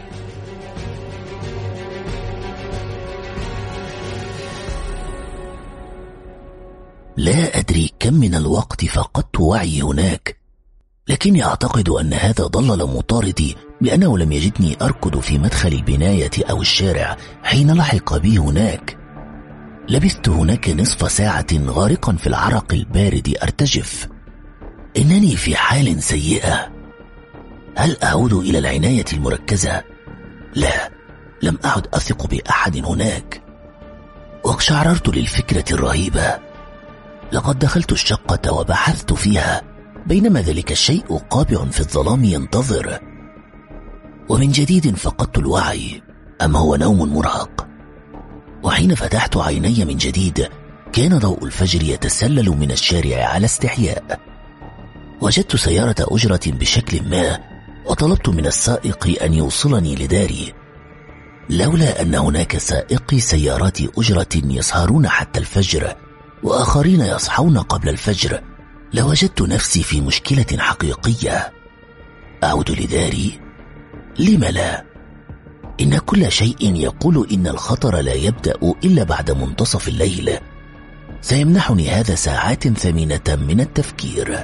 لا أدري كم من الوقت فقدت وعي هناك، لكني أعتقد أن هذا ضلل مطاردي لأنه لم يجدني أركض في مدخل البناية أو الشارع حين لحق بي هناك. لبثت هناك نصف ساعة غارقا في العرق البارد أرتجف. إنني في حال سيئة. هل أعود إلى العناية المركزة؟ لا، لم أعد أثق بأحد هناك. واقشعررت للفكرة الرهيبة. لقد دخلت الشقة وبحثت فيها، بينما ذلك الشيء قابع في الظلام ينتظر. ومن جديد فقدت الوعي، أم هو نوم مرهق؟ وحين فتحت عيني من جديد كان ضوء الفجر يتسلل من الشارع على استحياء. وجدت سيارة أجرة بشكل ما، وطلبت من السائق أن يوصلني لداري. لولا أن هناك سائقي سيارات أجرة يسهرون حتى الفجر وآخرين يصحون قبل الفجر، لوجدت نفسي في مشكلة حقيقية. أعود لداري؟ لم لا؟ إن كل شيء يقول إن الخطر لا يبدأ إلا بعد منتصف الليل. سيمنحني هذا ساعات ثمينة من التفكير.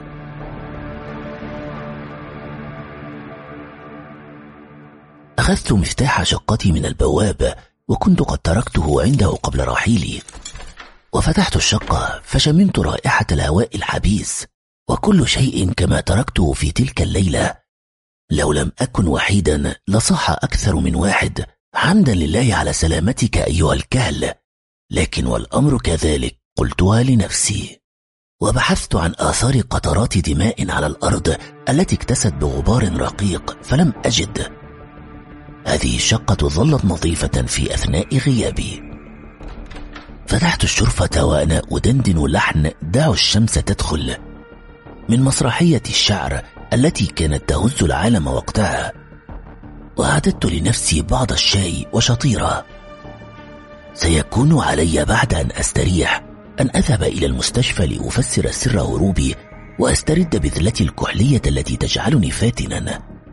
أخذت مفتاح شقتي من البواب، وكنت قد تركته عنده قبل رحيلي، وفتحت الشقة فشممت رائحة الهواء الحبيس، وكل شيء كما تركته في تلك الليلة. لو لم أكن وحيدا لصح أكثر من واحد: حمدا لله على سلامتك أيها الكهل. لكن والأمر كذلك، قلتها لنفسي. وبحثت عن آثار قطرات دماء على الأرض التي اكتست بغبار رقيق فلم أجد. هذه الشقة ظلت نظيفة في أثناء غيابي. فتحت الشرفة وأنا أدندن لحن دعوا الشمس تدخل من مسرحية الشعر التي كانت تهز العالم وقتها، وأعددت لنفسي بعض الشاي وشطيرة. سيكون علي بعد أن أستريح أن أذهب إلى المستشفى لأفسر سر هروبي وأسترد بذلتي الكحلية التي تجعلني فاتنا.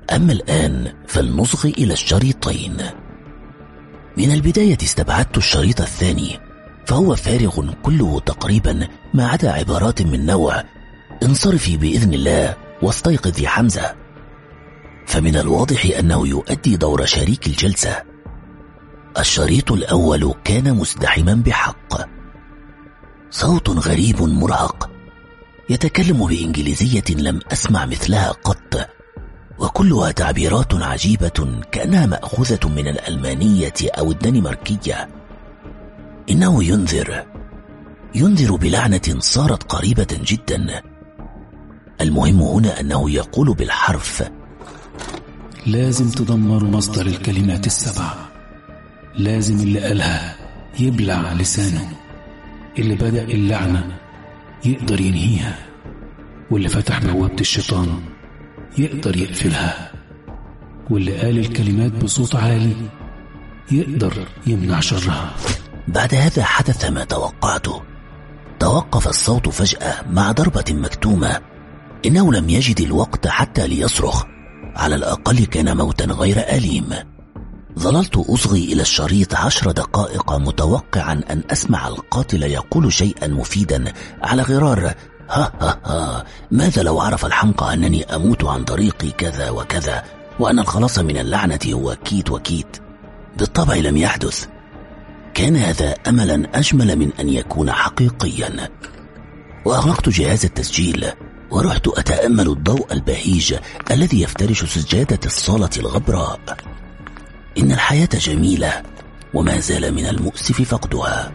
أما الآن فلنصغي إلى الشريطين. من البداية استبعدت الشريط الثاني، فهو فارغ كله تقريبا ما عدا عبارات من نوع انصرفي بإذن الله واستيقظ يا حمزة. فمن الواضح أنه يؤدي دور شريك الجلسة. الشريط الأول كان مزدحما بحق. صوت غريب مرهق يتكلم بإنجليزية لم أسمع مثلها قط، وكلها تعبيرات عجيبة كأنها مأخوذة من الألمانية أو الدنماركية. إنه ينذر ينذر بلعنة صارت قريبة جدا. المهم هنا أنه يقول بالحرف: لازم تدمروا مصدر الكلمات السبع. لازم اللي قالها يبلع لسانه. اللي بدأ اللعنة يقدر ينهيها، واللي فتح بوابة الشيطان يقدر يقفلها، واللي قال الكلمات بصوت عالي يقدر يمنع شرها. بعد هذا حدث ما توقعته. توقف الصوت فجأة مع ضربة مكتومة. إنه لم يجد الوقت حتى ليصرخ، على الأقل كان موتا غير أليم. ظللت أصغي إلى الشريط عشر دقائق متوقعا أن أسمع القاتل يقول شيئا مفيدا على غرار ها ها ها ماذا لو عرف الحمقى أنني أموت عن طريقي كذا وكذا، وأن الخلاص من اللعنة هو كيت وكيت. بالطبع لم يحدث. كان هذا أملا أجمل من أن يكون حقيقيا. وأغلقت جهاز التسجيل ورحت أتأمل الضوء البهيج الذي يفترش سجادة الصالة الغبراء. إن الحياة جميلة، وما زال من المؤسف فقدها.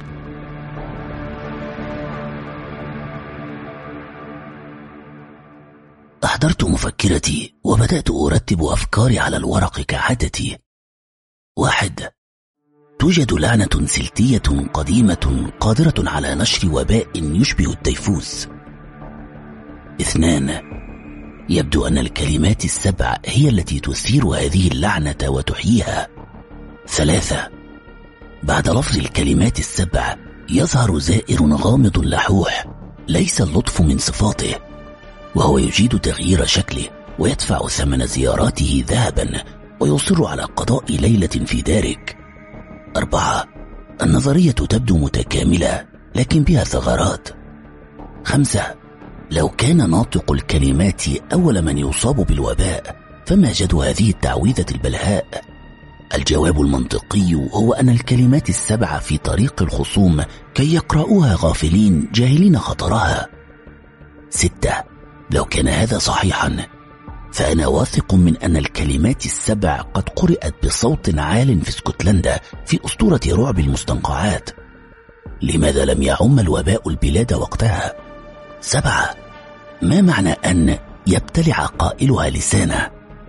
أحضرت مفكرتي وبدأت أرتب أفكاري على الورق كعادتي. واحد: توجد لعنة سلتية قديمة قادرة على نشر وباء يشبه التيفوس. اثنان: يبدو أن الكلمات السبع هي التي تثير هذه اللعنة وتحييها. ثلاثة: بعد لفظ الكلمات السبع يظهر زائر غامض لحوح ليس اللطف من صفاته، وهو يجيد تغيير شكله ويدفع ثمن زياراته ذهبا ويصر على قضاء ليلة في دارك. أربعة: النظرية تبدو متكاملة لكن بها ثغرات. خمسة: لو كان ناطق الكلمات أول من يصاب بالوباء فما جد هذه التعويذة البلهاء؟ الجواب المنطقي هو أن الكلمات السبع في طريق الخصوم كي يقرؤوها غافلين جاهلين خطرها. ستة: لو كان هذا صحيحا فأنا واثق من أن الكلمات السبع قد قرأت بصوت عال في اسكتلندا في أسطورة رعب المستنقعات. لماذا لم يعم الوباء البلاد وقتها؟ سبعة: ما معنى أن يبتلع قائلها لسانه؟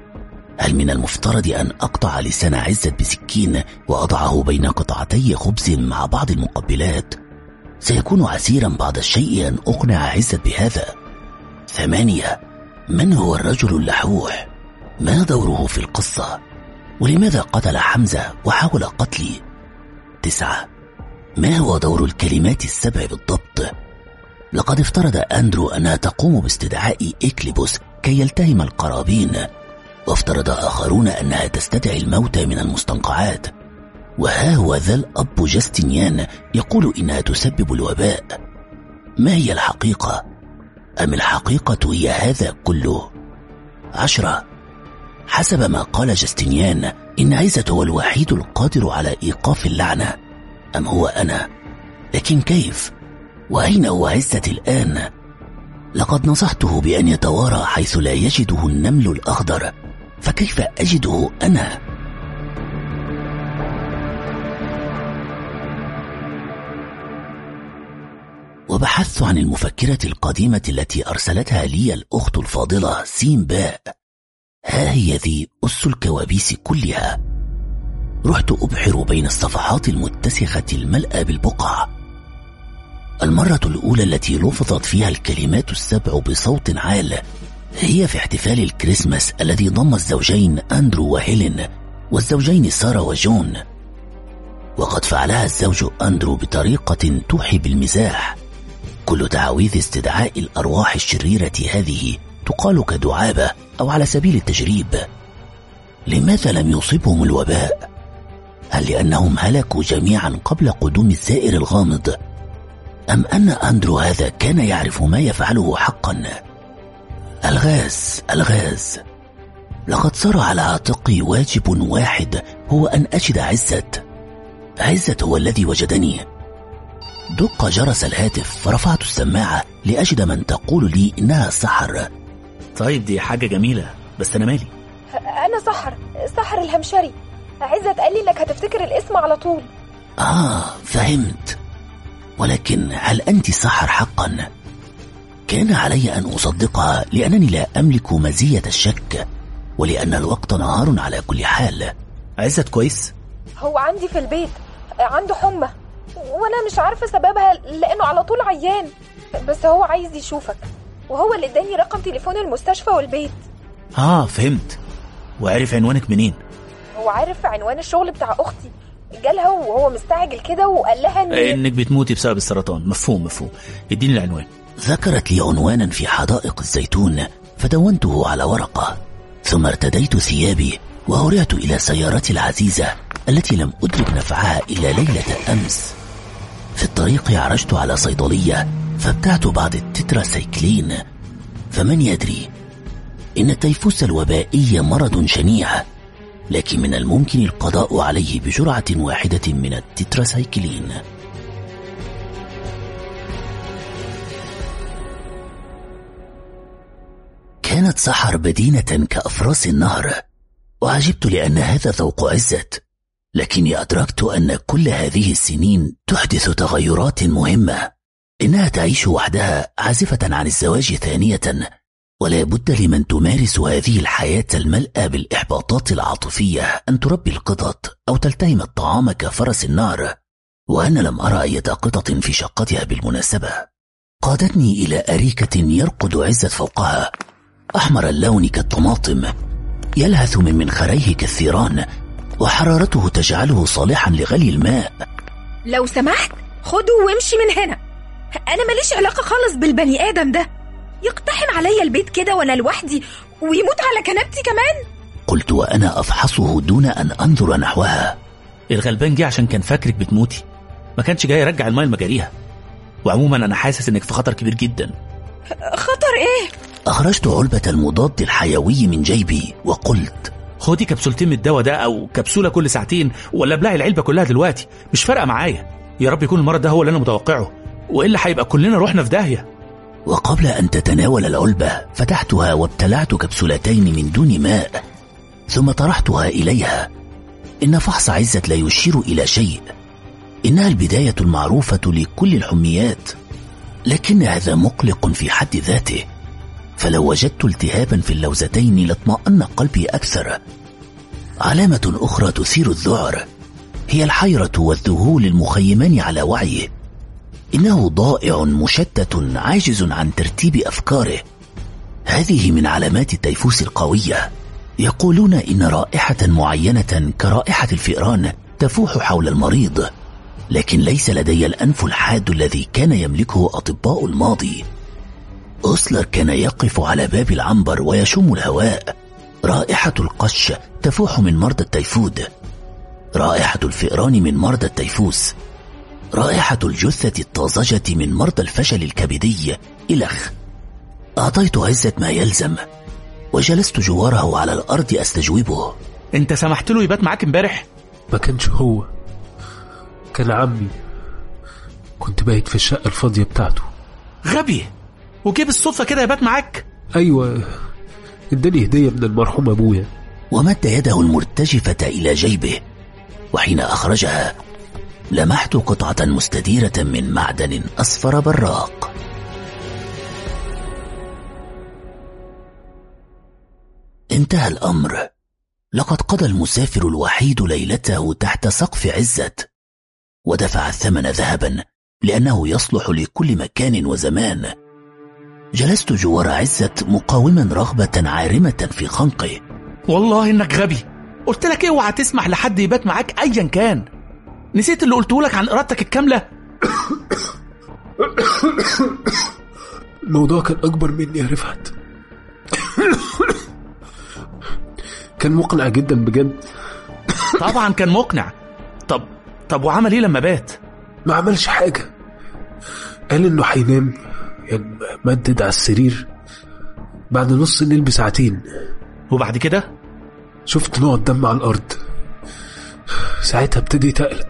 هل من المفترض أن أقطع لسان عزت بسكين وأضعه بين قطعتي خبز مع بعض المقبلات؟ سيكون عسيرا بعض الشيء أن أقنع عزت بهذا. ثمانية: من هو الرجل اللحوح؟ ما دوره في القصة؟ ولماذا قتل حمزة وحاول قتلي؟ تسعة: ما هو دور الكلمات السبع بالضبط؟ لقد افترض أندرو أنها تقوم باستدعاء إكليبوس كي يلتهم القرابين، وافترض آخرون أنها تستدعي الموتى من المستنقعات، وها هو ذا الأب جاستنيان يقول إنها تسبب الوباء. ما هي الحقيقة؟ أم الحقيقة هي هذا كله؟ عشرة: حسب ما قال جاستنيان إن عزت هو الوحيد القادر على إيقاف اللعنة، أم هو أنا؟ لكن كيف؟ وأين هو عزت الآن؟ لقد نصحته بأن يتوارى حيث لا يجده النمل الأخضر، فكيف أجده أنا؟ وبحثت عن المفكرة القديمة التي أرسلتها لي الأخت الفاضلة سين باء. ها هي ذي أس الكوابيس كلها. رحت أبحر بين الصفحات المتسخة الملأى بالبقع. المرة الأولى التي لفظت فيها الكلمات السبع بصوت عال هي في احتفال الكريسماس الذي ضم الزوجين أندرو وهيلين والزوجين سارة وجون، وقد فعلها الزوج أندرو بطريقة توحي بالمزاح. كل تعاويذ استدعاء الأرواح الشريرة هذه تقال كدعابة أو على سبيل التجريب، لماذا لم يصيبهم الوباء؟ هل لأنهم هلكوا جميعا قبل قدوم الزائر الغامض، أم أن أندرو هذا كان يعرف ما يفعله حقا؟ الغاز الغاز لقد صار على عاتقي واجب واحد، هو أن أجد عزت. عزت هو الذي وجدني. دق جرس الهاتف فرفعت السماعة لأجد من تقول لي إنها سحر. طيب دي حاجة جميلة، بس أنا مالي؟ أنا سحر سحر الهمشري. عزت قال لي إنك هتفتكر الاسم على طول. آه فهمت، ولكن هل أنت سحر حقا؟ كان علي أن أصدقها لأنني لا أملك مزية الشك، ولأن الوقت نهار على كل حال. عزت كويس؟ هو عندي في البيت، عنده حمى وأنا مش عارفة سببها لأنه على طول عيان، بس هو عايز يشوفك، وهو اللي اداني رقم تليفون المستشفى والبيت. آه فهمت. وعرف عنوانك منين؟ هو عارف عنوان الشغل بتاع أختي، جالها وهو مستعجل كده وقال لها إن... إنك بتموتي بسبب السرطان. مفهوم مفهوم، اديني العنوان. ذكرت لي عنوانا في حدائق الزيتون فدونته على ورقة، ثم ارتديت ثيابي وهرعت إلى سيارتي العزيزة التي لم أدرك نفعها إلا ليلة أمس. في الطريق عرجت على صيدلية فابتعت بعض التتراسايكلين. فمن يدري، إن التيفوس الوبائي مرض شنيع، لكن من الممكن القضاء عليه بجرعة واحدة من التتراسايكلين. كانت سحر بدينة كأفراس النهر، وعجبت لأن هذا ذوق عزت، لكني أدركت أن كل هذه السنين تحدث تغيرات مهمة. إنها تعيش وحدها عازفة عن الزواج ثانية، ولا بد لمن تمارس هذه الحياة الملأى بالإحباطات العاطفية أن تربي القطط أو تلتهم الطعام كفرس النار. وأنا لم أرى أي قطة في شقتها بالمناسبة. قادتني إلى أريكة يرقد عزت فوقها، أحمر اللون كالطماطم، يلهث من منخريه كالثيران، وحرارته تجعله صالحا لغلي الماء. لو سمحت خده وامشي من هنا، أنا ماليش علاقة خالص بالبني آدم ده، يقتحم عليا البيت كده وأنا لوحدي ويموت على كنبتي كمان. قلت وأنا أفحصه دون أن أنظر نحوها. الغلبان جه عشان كان فاكرك بتموتي، ما كانش جاي يرجع الماء لمجاريها. وعموما أنا حاسس إنك في خطر كبير جدا. خطر إيه؟ أخرجت علبة المضاد الحيوي من جيبي وقلت: خدي كبسولتين من الدواء ده، أو كبسولة كل ساعتين، ولا بلعي العلبة كلها دلوقتي، مش فارقة معايا. يا رب يكون المرض ده هو اللي أنا متوقعه، وإلا هيبقى كلنا روحنا في داهية. وقبل أن تتناول العلبة فتحتها وابتلعت كبسولتين من دون ماء، ثم طرحتها إليها. إن فحص عزت لا يشير إلى شيء، إنها البداية المعروفة لكل الحميات، لكن هذا مقلق في حد ذاته. فلو وجدت التهابا في اللوزتين لاطمأن قلبي أكثر. علامة أخرى تثير الذعر هي الحيرة والذهول المخيمان على وعيه. إنه ضائع مشتت عاجز عن ترتيب أفكاره. هذه من علامات التيفوس القوية. يقولون إن رائحة معينة كرائحة الفئران تفوح حول المريض، لكن ليس لدي الأنف الحاد الذي كان يملكه أطباء الماضي. أوسلر كان يقف على باب العنبر ويشم الهواء. رائحة القش تفوح من مرضى التيفود، رائحة الفئران من مرضى التيفوس، رائحة الجثة الطازجة من مرضى الفشل الكبدي. إلخ. أعطيت عزت ما يلزم وجلست جواره على الأرض أستجوبه. أنت سمحت له يبات معاك امبارح؟ ما كانش هو، كان عمي. كنت بايت في الشقة الفاضية بتاعته. غبي، وجيب الصدفة كده يبات معاك؟ أيوة، اداني هدية من المرحوم أبويا. ومد يده المرتجفة إلى جيبه، وحين أخرجها لمحت قطعة مستديرة من معدن أصفر براق. انتهى الأمر. لقد قضى المسافر الوحيد ليلته تحت سقف عزت، ودفع الثمن ذهبا لأنه يصلح لكل مكان وزمان. جلست جوار عزت مقاوما رغبة عارمة في خنقه. والله إنك غبي، قلت لك اوعى تسمح لحد يبات معاك أيا كان. نسيت اللي قلته لك عن إرادتك الكاملة؟ الموضوع كان أكبر مني يا رفعت. كان مقنع جدا بجد. طبعا كان مقنع. طب طب وعمل ايه لما بات؟ ما عملش حاجة، قال انه هينام، يعني مدد على السرير بعد نص الليل بساعتين. وبعد كده شفت نوع الدم على الارض، ساعتها ابتديت اقلق.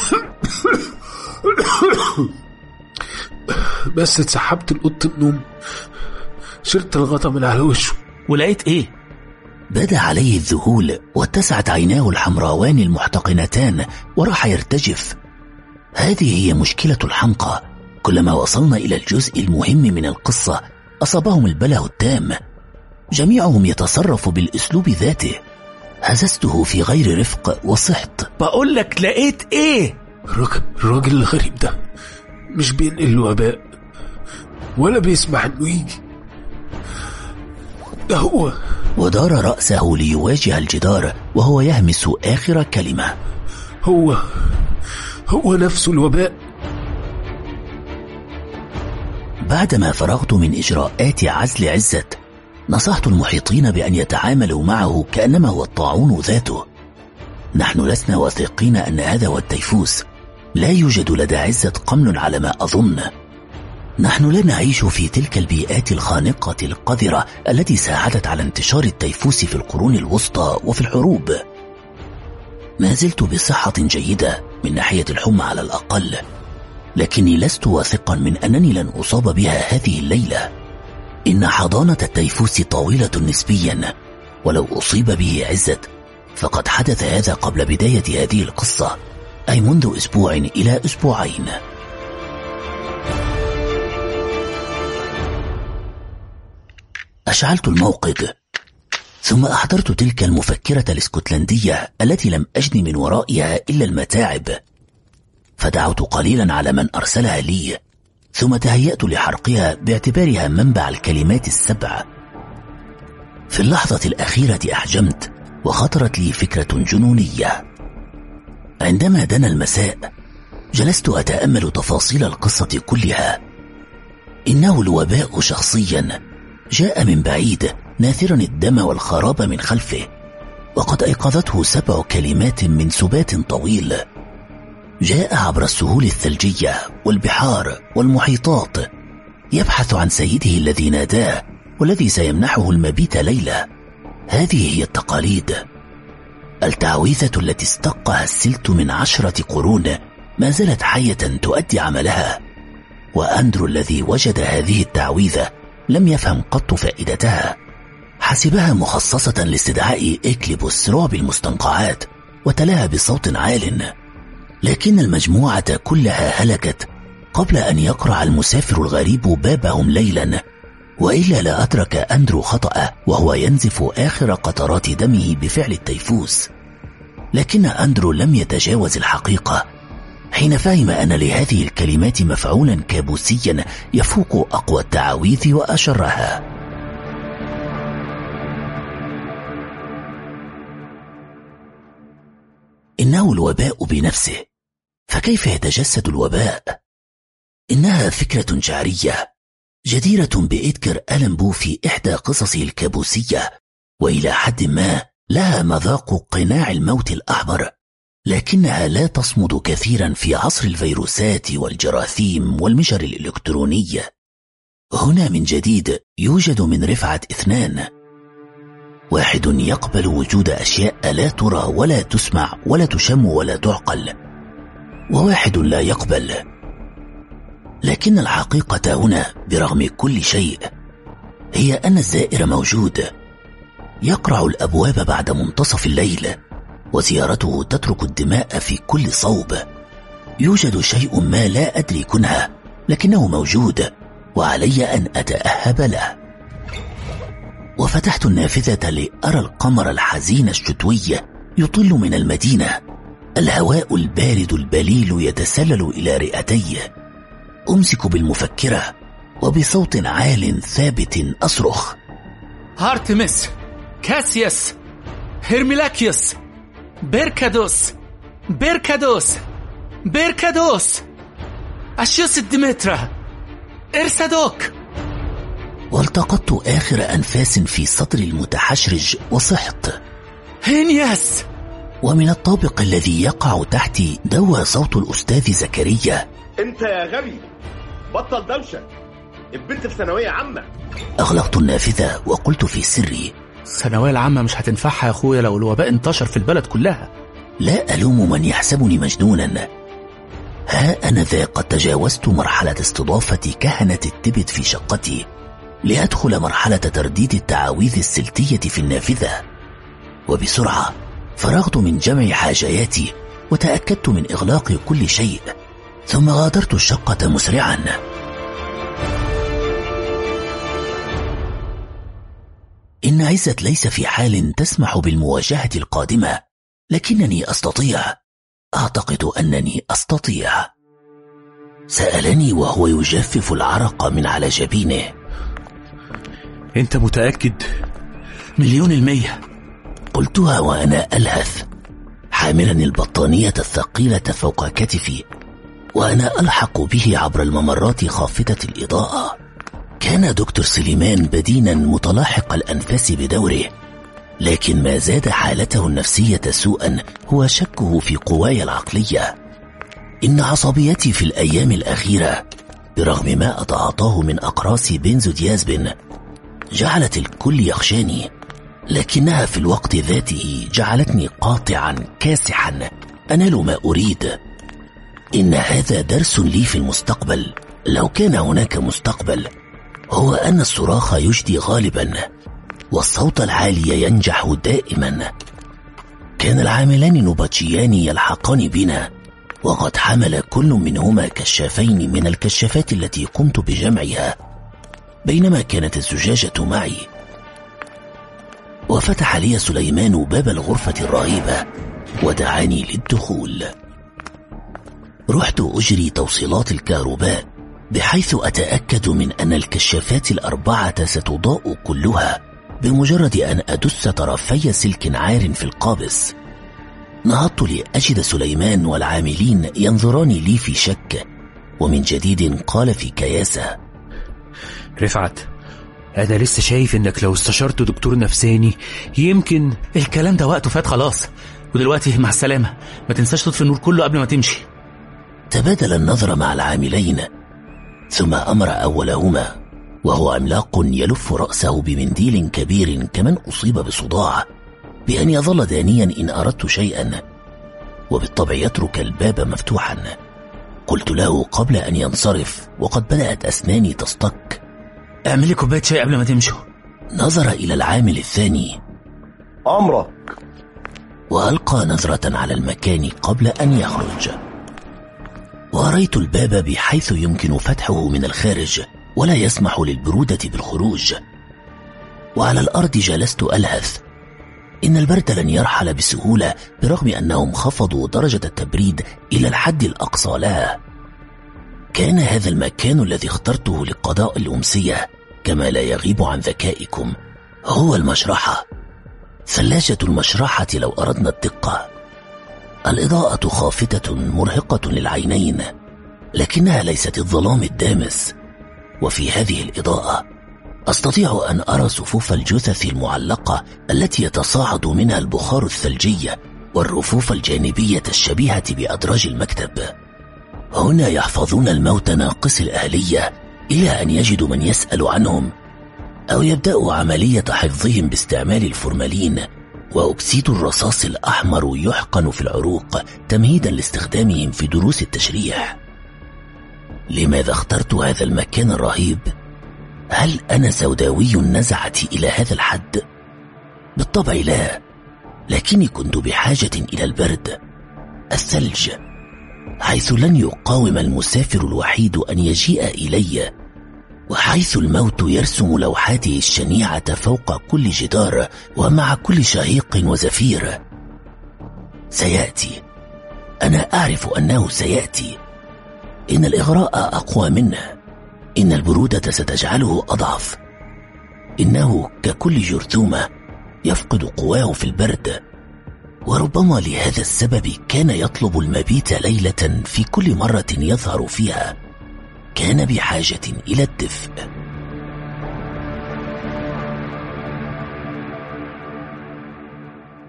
بس اتسحبت لأوضة النوم، شلت الغطا من على وشه. ولقيت ايه؟ بدا عليه الذهول واتسعت عيناه الحمراوان المحتقنتان وراح يرتجف. هذه هي مشكلة الحمقى، كلما وصلنا إلى الجزء المهم من القصة أصابهم البله التام، جميعهم يتصرف بالأسلوب ذاته. هززته في غير رفق وصحت. بقول لك لقيت ايه؟ الراجل الراجل الغريب ده مش بينقل الوباء ولا بيسمح انه يجي، ده هو. ودار رأسه ليواجه الجدار وهو يهمس آخر كلمة. هو هو نفس الوباء. بعدما فرغت من إجراءات عزل عزت، نصحت المحيطين بأن يتعاملوا معه كأنما هو الطاعون ذاته. نحن لسنا واثقين أن هذا هو التيفوس، لا يوجد لدى عزت قمل على ما أظن. نحن لا نعيش في تلك البيئات الخانقة القذرة التي ساعدت على انتشار التيفوس في القرون الوسطى وفي الحروب. ما زلت بصحة جيدة من ناحية الحمى على الأقل، لكني لست واثقا من أنني لن أصاب بها هذه الليلة. إن حضانة التيفوس طويلة نسبيا، ولو أصيب به عزت فقد حدث هذا قبل بداية هذه القصة، أي منذ أسبوع إلى أسبوعين. أشعلت الموقد، ثم أحضرت تلك المفكرة الاسكتلندية التي لم أجن من ورائها إلا المتاعب، فدعوت قليلا على من أرسلها لي، ثم تهيأت لحرقها باعتبارها منبع الكلمات السبع. في اللحظة الأخيرة أحجمت وخطرت لي فكرة جنونية. عندما دنا المساء جلست أتأمل تفاصيل القصة كلها. إنه الوباء شخصيا جاء من بعيد ناثرا الدم والخراب من خلفه، وقد أيقظته سبع كلمات من سبات طويل. جاء عبر السهول الثلجية والبحار والمحيطات، يبحث عن سيده الذي ناداه والذي سيمنحه المبيت ليلة. هذه هي التقاليد. التعويذة التي استقها السلت من عشرة قرون ما زالت حية تؤدي عملها، وأندرو الذي وجد هذه التعويذة لم يفهم قط فائدتها. حسبها مخصصة لاستدعاء إكليبوس رعب المستنقعات وتلاها بصوت عال، لكن المجموعة كلها هلكت قبل أن يقرع المسافر الغريب بابهم ليلا، وإلا لا أدرك أندرو خطأ وهو ينزف آخر قطرات دمه بفعل التيفوس. لكن أندرو لم يتجاوز الحقيقة حين فهم أن لهذه الكلمات مفعولا كابوسيا يفوق أقوى التعاويذ وأشرها. إنه الوباء بنفسه، فكيف يتجسد الوباء؟ إنها فكرة شعرية جديرة بإدكر ألان بو في إحدى قصصه الكابوسية، وإلى حد ما لها مذاق قناع الموت الأحمر، لكنها لا تصمد كثيرا في عصر الفيروسات والجراثيم والمجر الإلكترونية. هنا من جديد يوجد من رفعة اثنان: واحد يقبل وجود أشياء لا ترى ولا تسمع ولا تشم ولا تعقل، وواحد لا يقبل. لكن الحقيقة هنا برغم كل شيء هي أن الزائر موجود، يقرع الأبواب بعد منتصف الليل، وزيارته تترك الدماء في كل صوب. يوجد شيء ما لا أدري كنها، لكنه موجود وعلي أن أتأهب له. وفتحت النافذة لأرى القمر الحزين الشتوي يطل من المدينة، الهواء البارد البليل يتسلل إلى رئتي. أمسك بالمفكرة وبصوت عال ثابت أصرخ: هارتمس، كاسياس، هيرميلاكيوس، بيركادوس، بيركادوس، بيركادوس، أشيوس الديمترا، إرسادوك. والتقطت آخر أنفاس في صدري المتحشرج وصحت. هينياس. ومن الطابق الذي يقع تحتي دوى صوت الأستاذ زكريا: انت يا غبي بطل دوشة، البنت في ثانوية عامة. أغلقت النافذة وقلت في سري: الثانوية العامة مش هتنفعها يا أخويا لو الوباء انتشر في البلد كلها. لا ألوم من يحسبني مجنونا، ها أنا ذا قد تجاوزت مرحلة استضافة كهنة التبت في شقتي لأدخل مرحلة ترديد التعاويذ السلتية في النافذة. وبسرعة فرغت من جمع حاجياتي وتأكدت من إغلاق كل شيء، ثم غادرت الشقة مسرعا. إن عزت ليس في حال تسمح بالمواجهة القادمة، لكنني أستطيع، أعتقد أنني أستطيع. سألني وهو يجفف العرق من على جبينه: أنت متأكد؟ مليون المية. قلتها وأنا ألهث، حاملا البطانية الثقيلة فوق كتفي وأنا ألحق به عبر الممرات خافتة الإضاءة. كان دكتور سليمان بدينا متلاحق الأنفاس بدوره، لكن ما زاد حالته النفسية سوءا هو شكه في قواي العقلية. إن عصبيتي في الأيام الأخيرة برغم ما أتعاطاه من أقراص بنزوديازبين جعلت الكل يخشاني، لكنها في الوقت ذاته جعلتني قاطعا كاسحا أنال ما أريد. إن هذا درس لي في المستقبل، لو كان هناك مستقبل، هو أن الصراخ يجدي غالبا والصوت العالي ينجح دائما. كان العاملان نبطشيان يلحقان بنا، وقد حمل كل منهما كشافين من الكشافات التي قمت بجمعها بينما كانت الزجاجة معي. وفتح لي سليمان باب الغرفة الرهيبة ودعاني للدخول. رحت أجري توصيلات الكهرباء بحيث أتأكد من أن الكشافات الأربعة ستضاء كلها بمجرد أن أدس طرفي سلك عار في القابس. نهضت لأجد سليمان والعاملين ينظران لي في شك، ومن جديد قال في كياسة: رفعت، أنا لسه شايف إنك لو استشرت دكتور نفساني يمكن. الكلام ده وقته فات خلاص، ودلوقتي مع السلامة، ما تنساش تطفي النور كله قبل ما تمشي. تبادل النظر مع العاملين، ثم أمر أولهما وهو عملاق يلف رأسه بمنديل كبير كمن أصيب بصداع بأن يظل دانيا إن أردت شيئا، وبالطبع يترك الباب مفتوحا. قلت له قبل أن ينصرف وقد بدأت أسناني تصطك: اعمل لي كوباية شاي قبل ما تمشوا. نظر إلى العامل الثاني: أمرك. وألقى نظرة على المكان قبل أن يخرج. وأريت الباب بحيث يمكن فتحه من الخارج ولا يسمح للبرودة بالخروج. وعلى الأرض جلست ألهث. إن البرد لن يرحل بسهولة برغم أنهم خفضوا درجة التبريد إلى الحد الأقصى لها. كان هذا المكان الذي اخترته لقضاء الأمسية، كما لا يغيب عن ذكائكم، هو المشرحة. ثلاجة المشرحة لو أردنا الدقة. الإضاءة خافتة مرهقة للعينين، لكنها ليست الظلام الدامس. وفي هذه الإضاءة أستطيع أن أرى صفوف الجثث المعلقة التي يتصاعد منها البخار الثلجي، والرفوف الجانبية الشبيهة بأدراج المكتب. هنا يحفظون الموت ناقص الآلية إلى أن يجدوا من يسأل عنهم، أو يبدأوا عملية حفظهم باستعمال الفورمالين وأكسيد الرصاص الأحمر يحقن في العروق تمهيدا لاستخدامهم في دروس التشريح. لماذا اخترت هذا المكان الرهيب؟ هل أنا سوداوي النزعة إلى هذا الحد؟ بالطبع لا، لكني كنت بحاجة إلى البرد، الثلج، حيث لن يقاوم المسافر الوحيد أن يجيء إلي، وحيث الموت يرسم لوحاته الشنيعة فوق كل جدار ومع كل شهيق وزفير. سيأتي، أنا أعرف أنه سيأتي. إن الإغراء أقوى منه، إن البرودة ستجعله أضعف. إنه ككل جرثومة يفقد قواه في البرد، وربما لهذا السبب كان يطلب المبيت ليلة في كل مرة يظهر فيها. كان بحاجة إلى الدفء.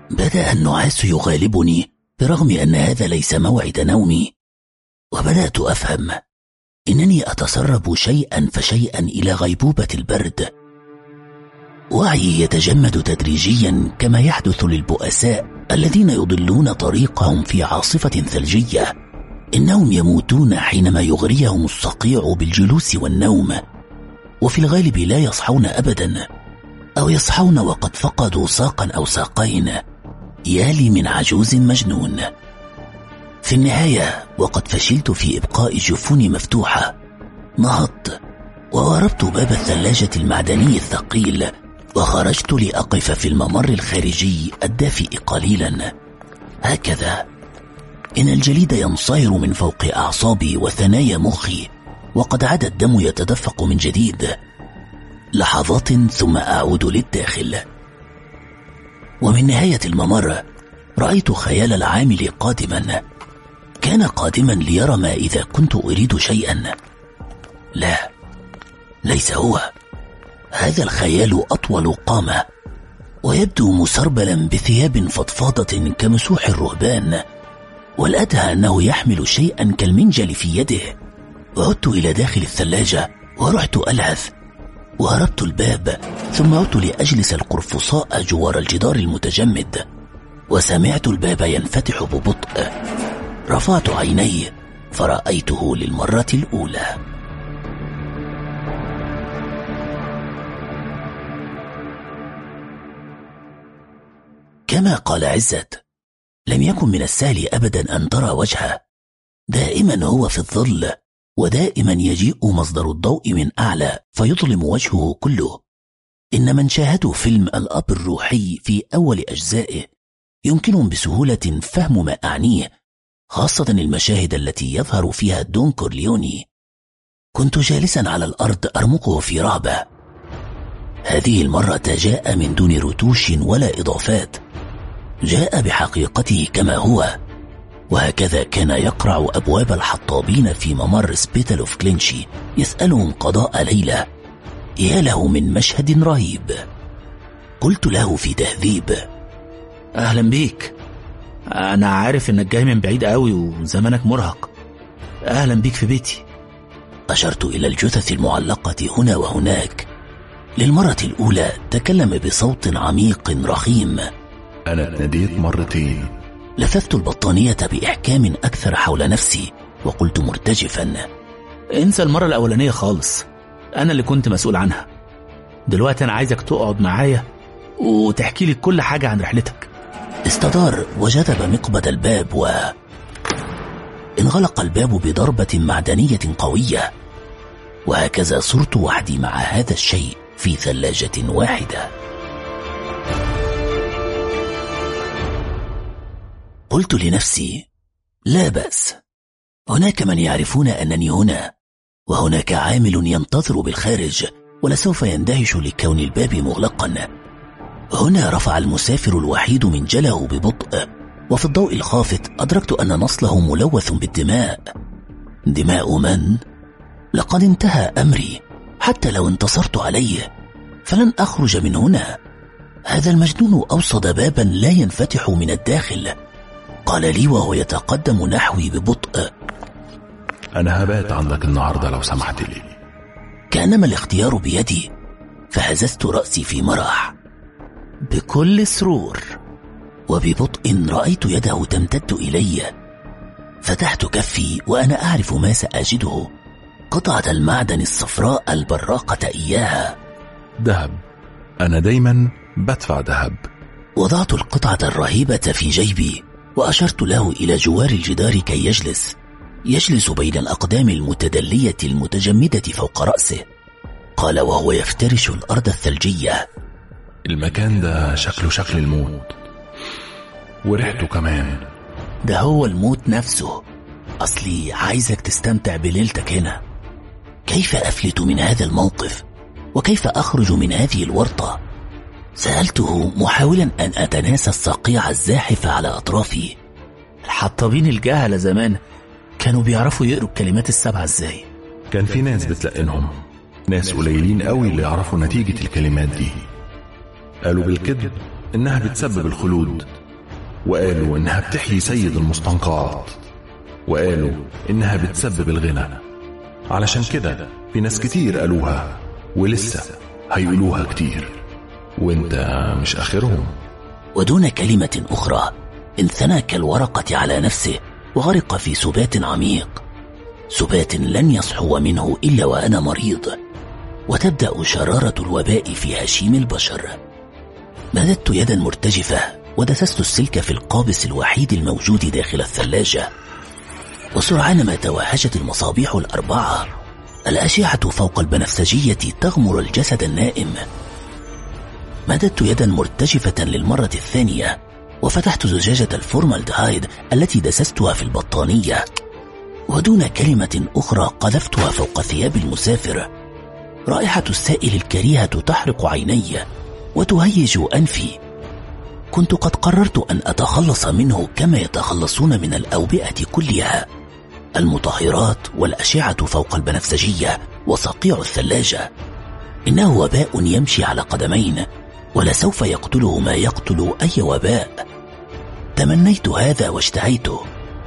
بدأ النعاس يغالبني برغم أن هذا ليس موعد نومي، وبدأت أفهم إنني أتسرب شيئا فشيئا إلى غيبوبة البرد. وعيي يتجمد تدريجيا كما يحدث للبؤساء الذين يضلون طريقهم في عاصفة ثلجية. إنهم يموتون حينما يغريهم الصقيع بالجلوس والنوم، وفي الغالب لا يصحون أبدا، أو يصحون وقد فقدوا ساقا أو ساقين. يالي من عجوز مجنون. في النهاية وقد فشلت في إبقاء جفوني مفتوحة، نهضت ووربت باب الثلاجة المعدني الثقيل وخرجت لأقف في الممر الخارجي الدافئ قليلا. هكذا إن الجليد ينصهر من فوق أعصابي وثنايا مخي، وقد عاد الدم يتدفق من جديد. لحظات ثم أعود للداخل. ومن نهاية الممر رأيت خيال العامل قادما. كان قادما ليرى ما إذا كنت أريد شيئا. لا، ليس هو. هذا الخيال أطول قامة، ويبدو مسربلا بثياب فضفاضة كمسوح الرهبان، والأدهى أنه يحمل شيئا كالمنجل في يده. وعدت إلى داخل الثلاجة ورحت ألهث، وهربت الباب، ثم عدت لأجلس القرفصاء جوار الجدار المتجمد، وسمعت الباب ينفتح ببطء. رفعت عيني فرأيته للمرة الأولى. كما قال عزت، لم يكن من السهل أبدا أن ترى وجهه. دائما هو في الظل، ودائما يجيء مصدر الضوء من أعلى فيظلم وجهه كله. إن من شاهدوا فيلم الأب الروحي في أول أجزائه يمكنهم بسهولة فهم ما أعنيه، خاصة المشاهد التي يظهر فيها دون كورليوني. كنت جالسا على الأرض أرمقه في رهبة. هذه المرة جاء من دون رتوش ولا إضافات، جاء بحقيقته كما هو. وهكذا كان يقرع أبواب الحطابين في ممر سبيتال اوف كلينشي يسألهم قضاء ليلة. يا له من مشهد رهيب. قلت له في تهذيب: أهلا بيك، أنا عارف إنك جاي من بعيد قوي وزمانك مرهق. أهلا بيك في بيتي. أشرت إلى الجثث المعلقة هنا وهناك. للمرة الأولى تكلم بصوت عميق رخيم: أنا اتناديت مرتين. لففت البطانية بإحكام أكثر حول نفسي وقلت مرتجفا: انسى المرة الأولانية خالص، أنا اللي كنت مسؤول عنها. دلوقتي أنا عايزك تقعد معايا وتحكي لي كل حاجة عن رحلتك. استدار وجذب مقبض الباب و انغلق الباب بضربة معدنية قوية. وهكذا صرت وحدي مع هذا الشيء في ثلاجة واحدة. قلت لنفسي: لا بأس، هناك من يعرفون أنني هنا، وهناك عامل ينتظر بالخارج ولسوف يندهش لكون الباب مغلقا. هنا رفع المسافر الوحيد منجله ببطء، وفي الضوء الخافت أدركت أن نصله ملوث بالدماء. دماء من؟ لقد انتهى أمري. حتى لو انتصرت عليه فلن أخرج من هنا. هذا المجنون أوصد بابا لا ينفتح من الداخل. قال لي وهو يتقدم نحوي ببطء: أنا هبات عندك النهاردة لو سمحت لي. كانما الاختيار بيدي، فهززت رأسي في مرح. بكل سرور. وببطء رأيت يده تمتد إلي. فتحت كفي وأنا أعرف ما سأجده: قطعة المعدن الصفراء البراقة إياها. ذهب. أنا دايما بدفع ذهب. وضعت القطعة الرهيبة في جيبي وأشرت له إلى جوار الجدار كي يجلس يجلس بين الأقدام المتدلية المتجمدة فوق رأسه. قال وهو يفترش الأرض الثلجية: المكان ده شكله شكل الموت، وريحته كمان. ده هو الموت نفسه. أصلي عايزك تستمتع بليلتك هنا. كيف أفلت من هذا الموقف؟ وكيف أخرج من هذه الورطة؟ سألته محاولا أن أتناسى الصقيع الزاحف على أطرافي. الحطابين الجهلة زمان كانوا بيعرفوا يقروا الكلمات السبعة ازاي؟ كان في ناس بتلقنهم، ناس قليلين قوي اللي يعرفوا نتيجة الكلمات دي. قالوا بالكذب إنها بتسبب الخلود، وقالوا إنها بتحيي سيد المستنقعات، وقالوا إنها بتسبب الغنى. علشان كده في ناس كتير قالوها ولسه هيقولوها كتير، وانت مش آخرهم. ودون كلمة أخرى انثنى كالورقة على نفسه وغرق في سبات عميق، سبات لن يصحو منه إلا وأنا مريض، وتبدأ شرارة الوباء في هشيم البشر. مددت يدا مرتجفة ودسست السلك في القابس الوحيد الموجود داخل الثلاجة، وسرعان ما توهجت المصابيح الأربعة، الأشعة فوق البنفسجية تغمر الجسد النائم. مددت يدا مرتجفة للمرة الثانية وفتحت زجاجة الفورمالدهايد التي دسستها في البطانية، ودون كلمة أخرى قذفتها فوق ثياب المسافر. رائحة السائل الكريهة تحرق عيني وتهيج أنفي. كنت قد قررت أن أتخلص منه كما يتخلصون من الأوبئة كلها، المطهرات والأشعة فوق البنفسجية وصقيع الثلاجة. إنه وباء يمشي على قدمين، ولسوف يقتله ما يقتل أي وباء. تمنيت هذا واشتهيته،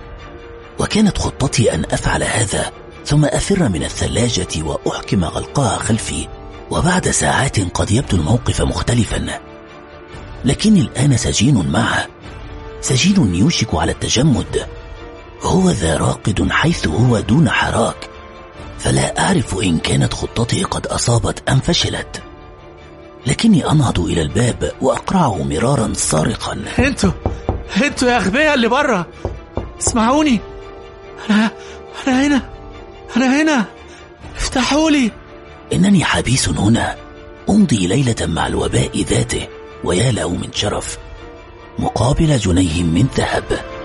وكانت خطتي أن أفعل هذا ثم أفر من الثلاجة وأحكم غلقها خلفي. وبعد ساعات قد يبدو الموقف مختلفا، لكني الآن سجين معه، سجين يوشك على التجمد. هو ذا راقد حيث هو دون حراك، فلا أعرف إن كانت خطتي قد أصابت أم فشلت. لكني أنهض إلى الباب وأقرعه مرارا صارخا: انتوا انتوا يا أغبياء اللي برا، اسمعوني، أنا أنا هنا أنا هنا افتحوا لي. إنني حبيس هنا، أمضي ليلة مع الوباء ذاته، ويا له من شرف، مقابل جنيه من ذهب.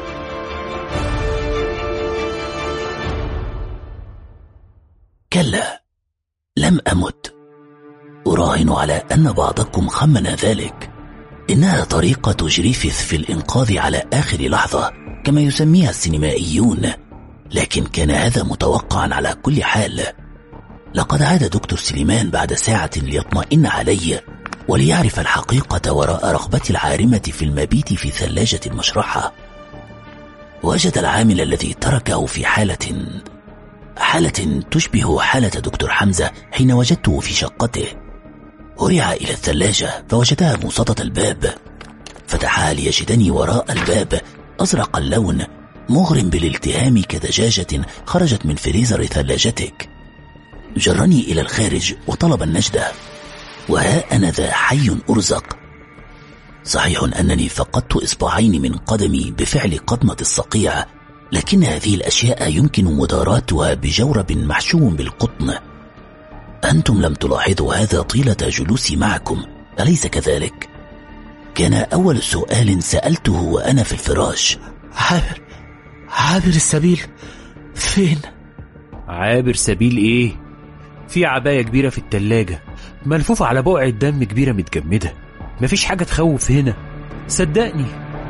كلا، لم أمت. أراهن على أن بعضكم خمن ذلك. إنها طريقة جريفيث في الإنقاذ على آخر لحظة كما يسميها السينمائيون، لكن كان هذا متوقعا على كل حال. لقد عاد دكتور سليمان بعد ساعة ليطمئن علي وليعرف الحقيقة وراء رغبتي العارمة في المبيت في ثلاجة المشرحة. وجد العامل الذي تركه في حالة حالة تشبه حالة دكتور حمزة حين وجدته في شقته. هرع إلى الثلاجة فوجدها موسطة الباب، فتحها ليجدني وراء الباب أزرق اللون مغرم بالالتهام كدجاجة خرجت من فريزر ثلاجتك. جرني إلى الخارج وطلب النجدة، وها أنا ذا حي أرزق. صحيح أنني فقدت إصبعين من قدمي بفعل قضمة الصقيع، لكن هذه الأشياء يمكن مداراتها بجورب محشو بالقطن. أنتم لم تلاحظوا هذا طيلة جلوسي معكم، أليس كذلك؟ كان أول سؤال سألته وأنا في الفراش: عابر عابر السبيل فين؟ عابر سبيل إيه؟ في عباية كبيرة في التلاجة ملفوفة على بقعة دم كبيرة متجمدة، مفيش حاجة تخوف هنا، صدقني.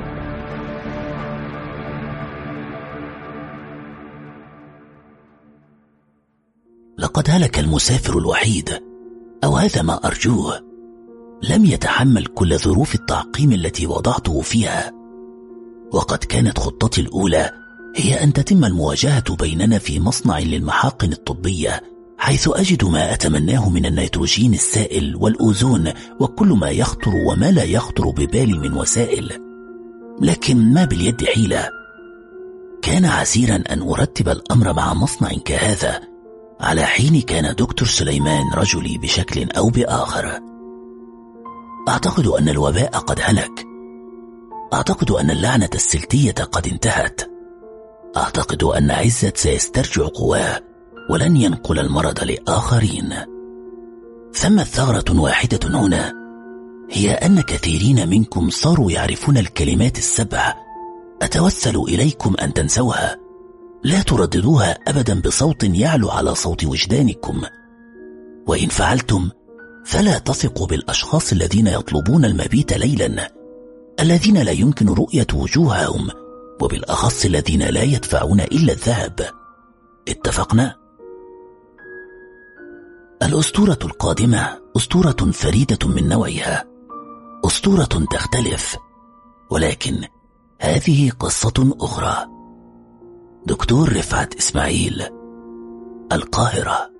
لقد هلك المسافر الوحيد، أو هذا ما أرجوه. لم يتحمل كل ظروف التعقيم التي وضعته فيها، وقد كانت خطتي الأولى هي أن تتم المواجهة بيننا في مصنع للمحاقن الطبية، حيث أجد ما أتمناه من النيتروجين السائل والأوزون وكل ما يخطر وما لا يخطر ببالي من وسائل. لكن ما باليد حيلة. كان عسيرا أن أرتب الأمر مع مصنع كهذا على حين كان دكتور سليمان رجلي بشكل أو بآخر. أعتقد أن الوباء قد هلك، أعتقد أن اللعنة السلتية قد انتهت، أعتقد أن عزت سيسترجع قواه ولن ينقل المرض لآخرين. ثمت ثغرة واحدة هنا، هي أن كثيرين منكم صاروا يعرفون الكلمات السبع. أتوسل إليكم أن تنسوها، لا ترددوها أبدا بصوت يعلو على صوت وجدانكم. وإن فعلتم فلا تثقوا بالأشخاص الذين يطلبون المبيت ليلا، الذين لا يمكن رؤية وجوههم، وبالأخص الذين لا يدفعون إلا الذهب. اتفقنا؟ الأسطورة القادمة أسطورة فريدة من نوعها، أسطورة أسطورة تختلف، ولكن هذه قصة أخرى. دكتور رفعت إسماعيل، القاهرة.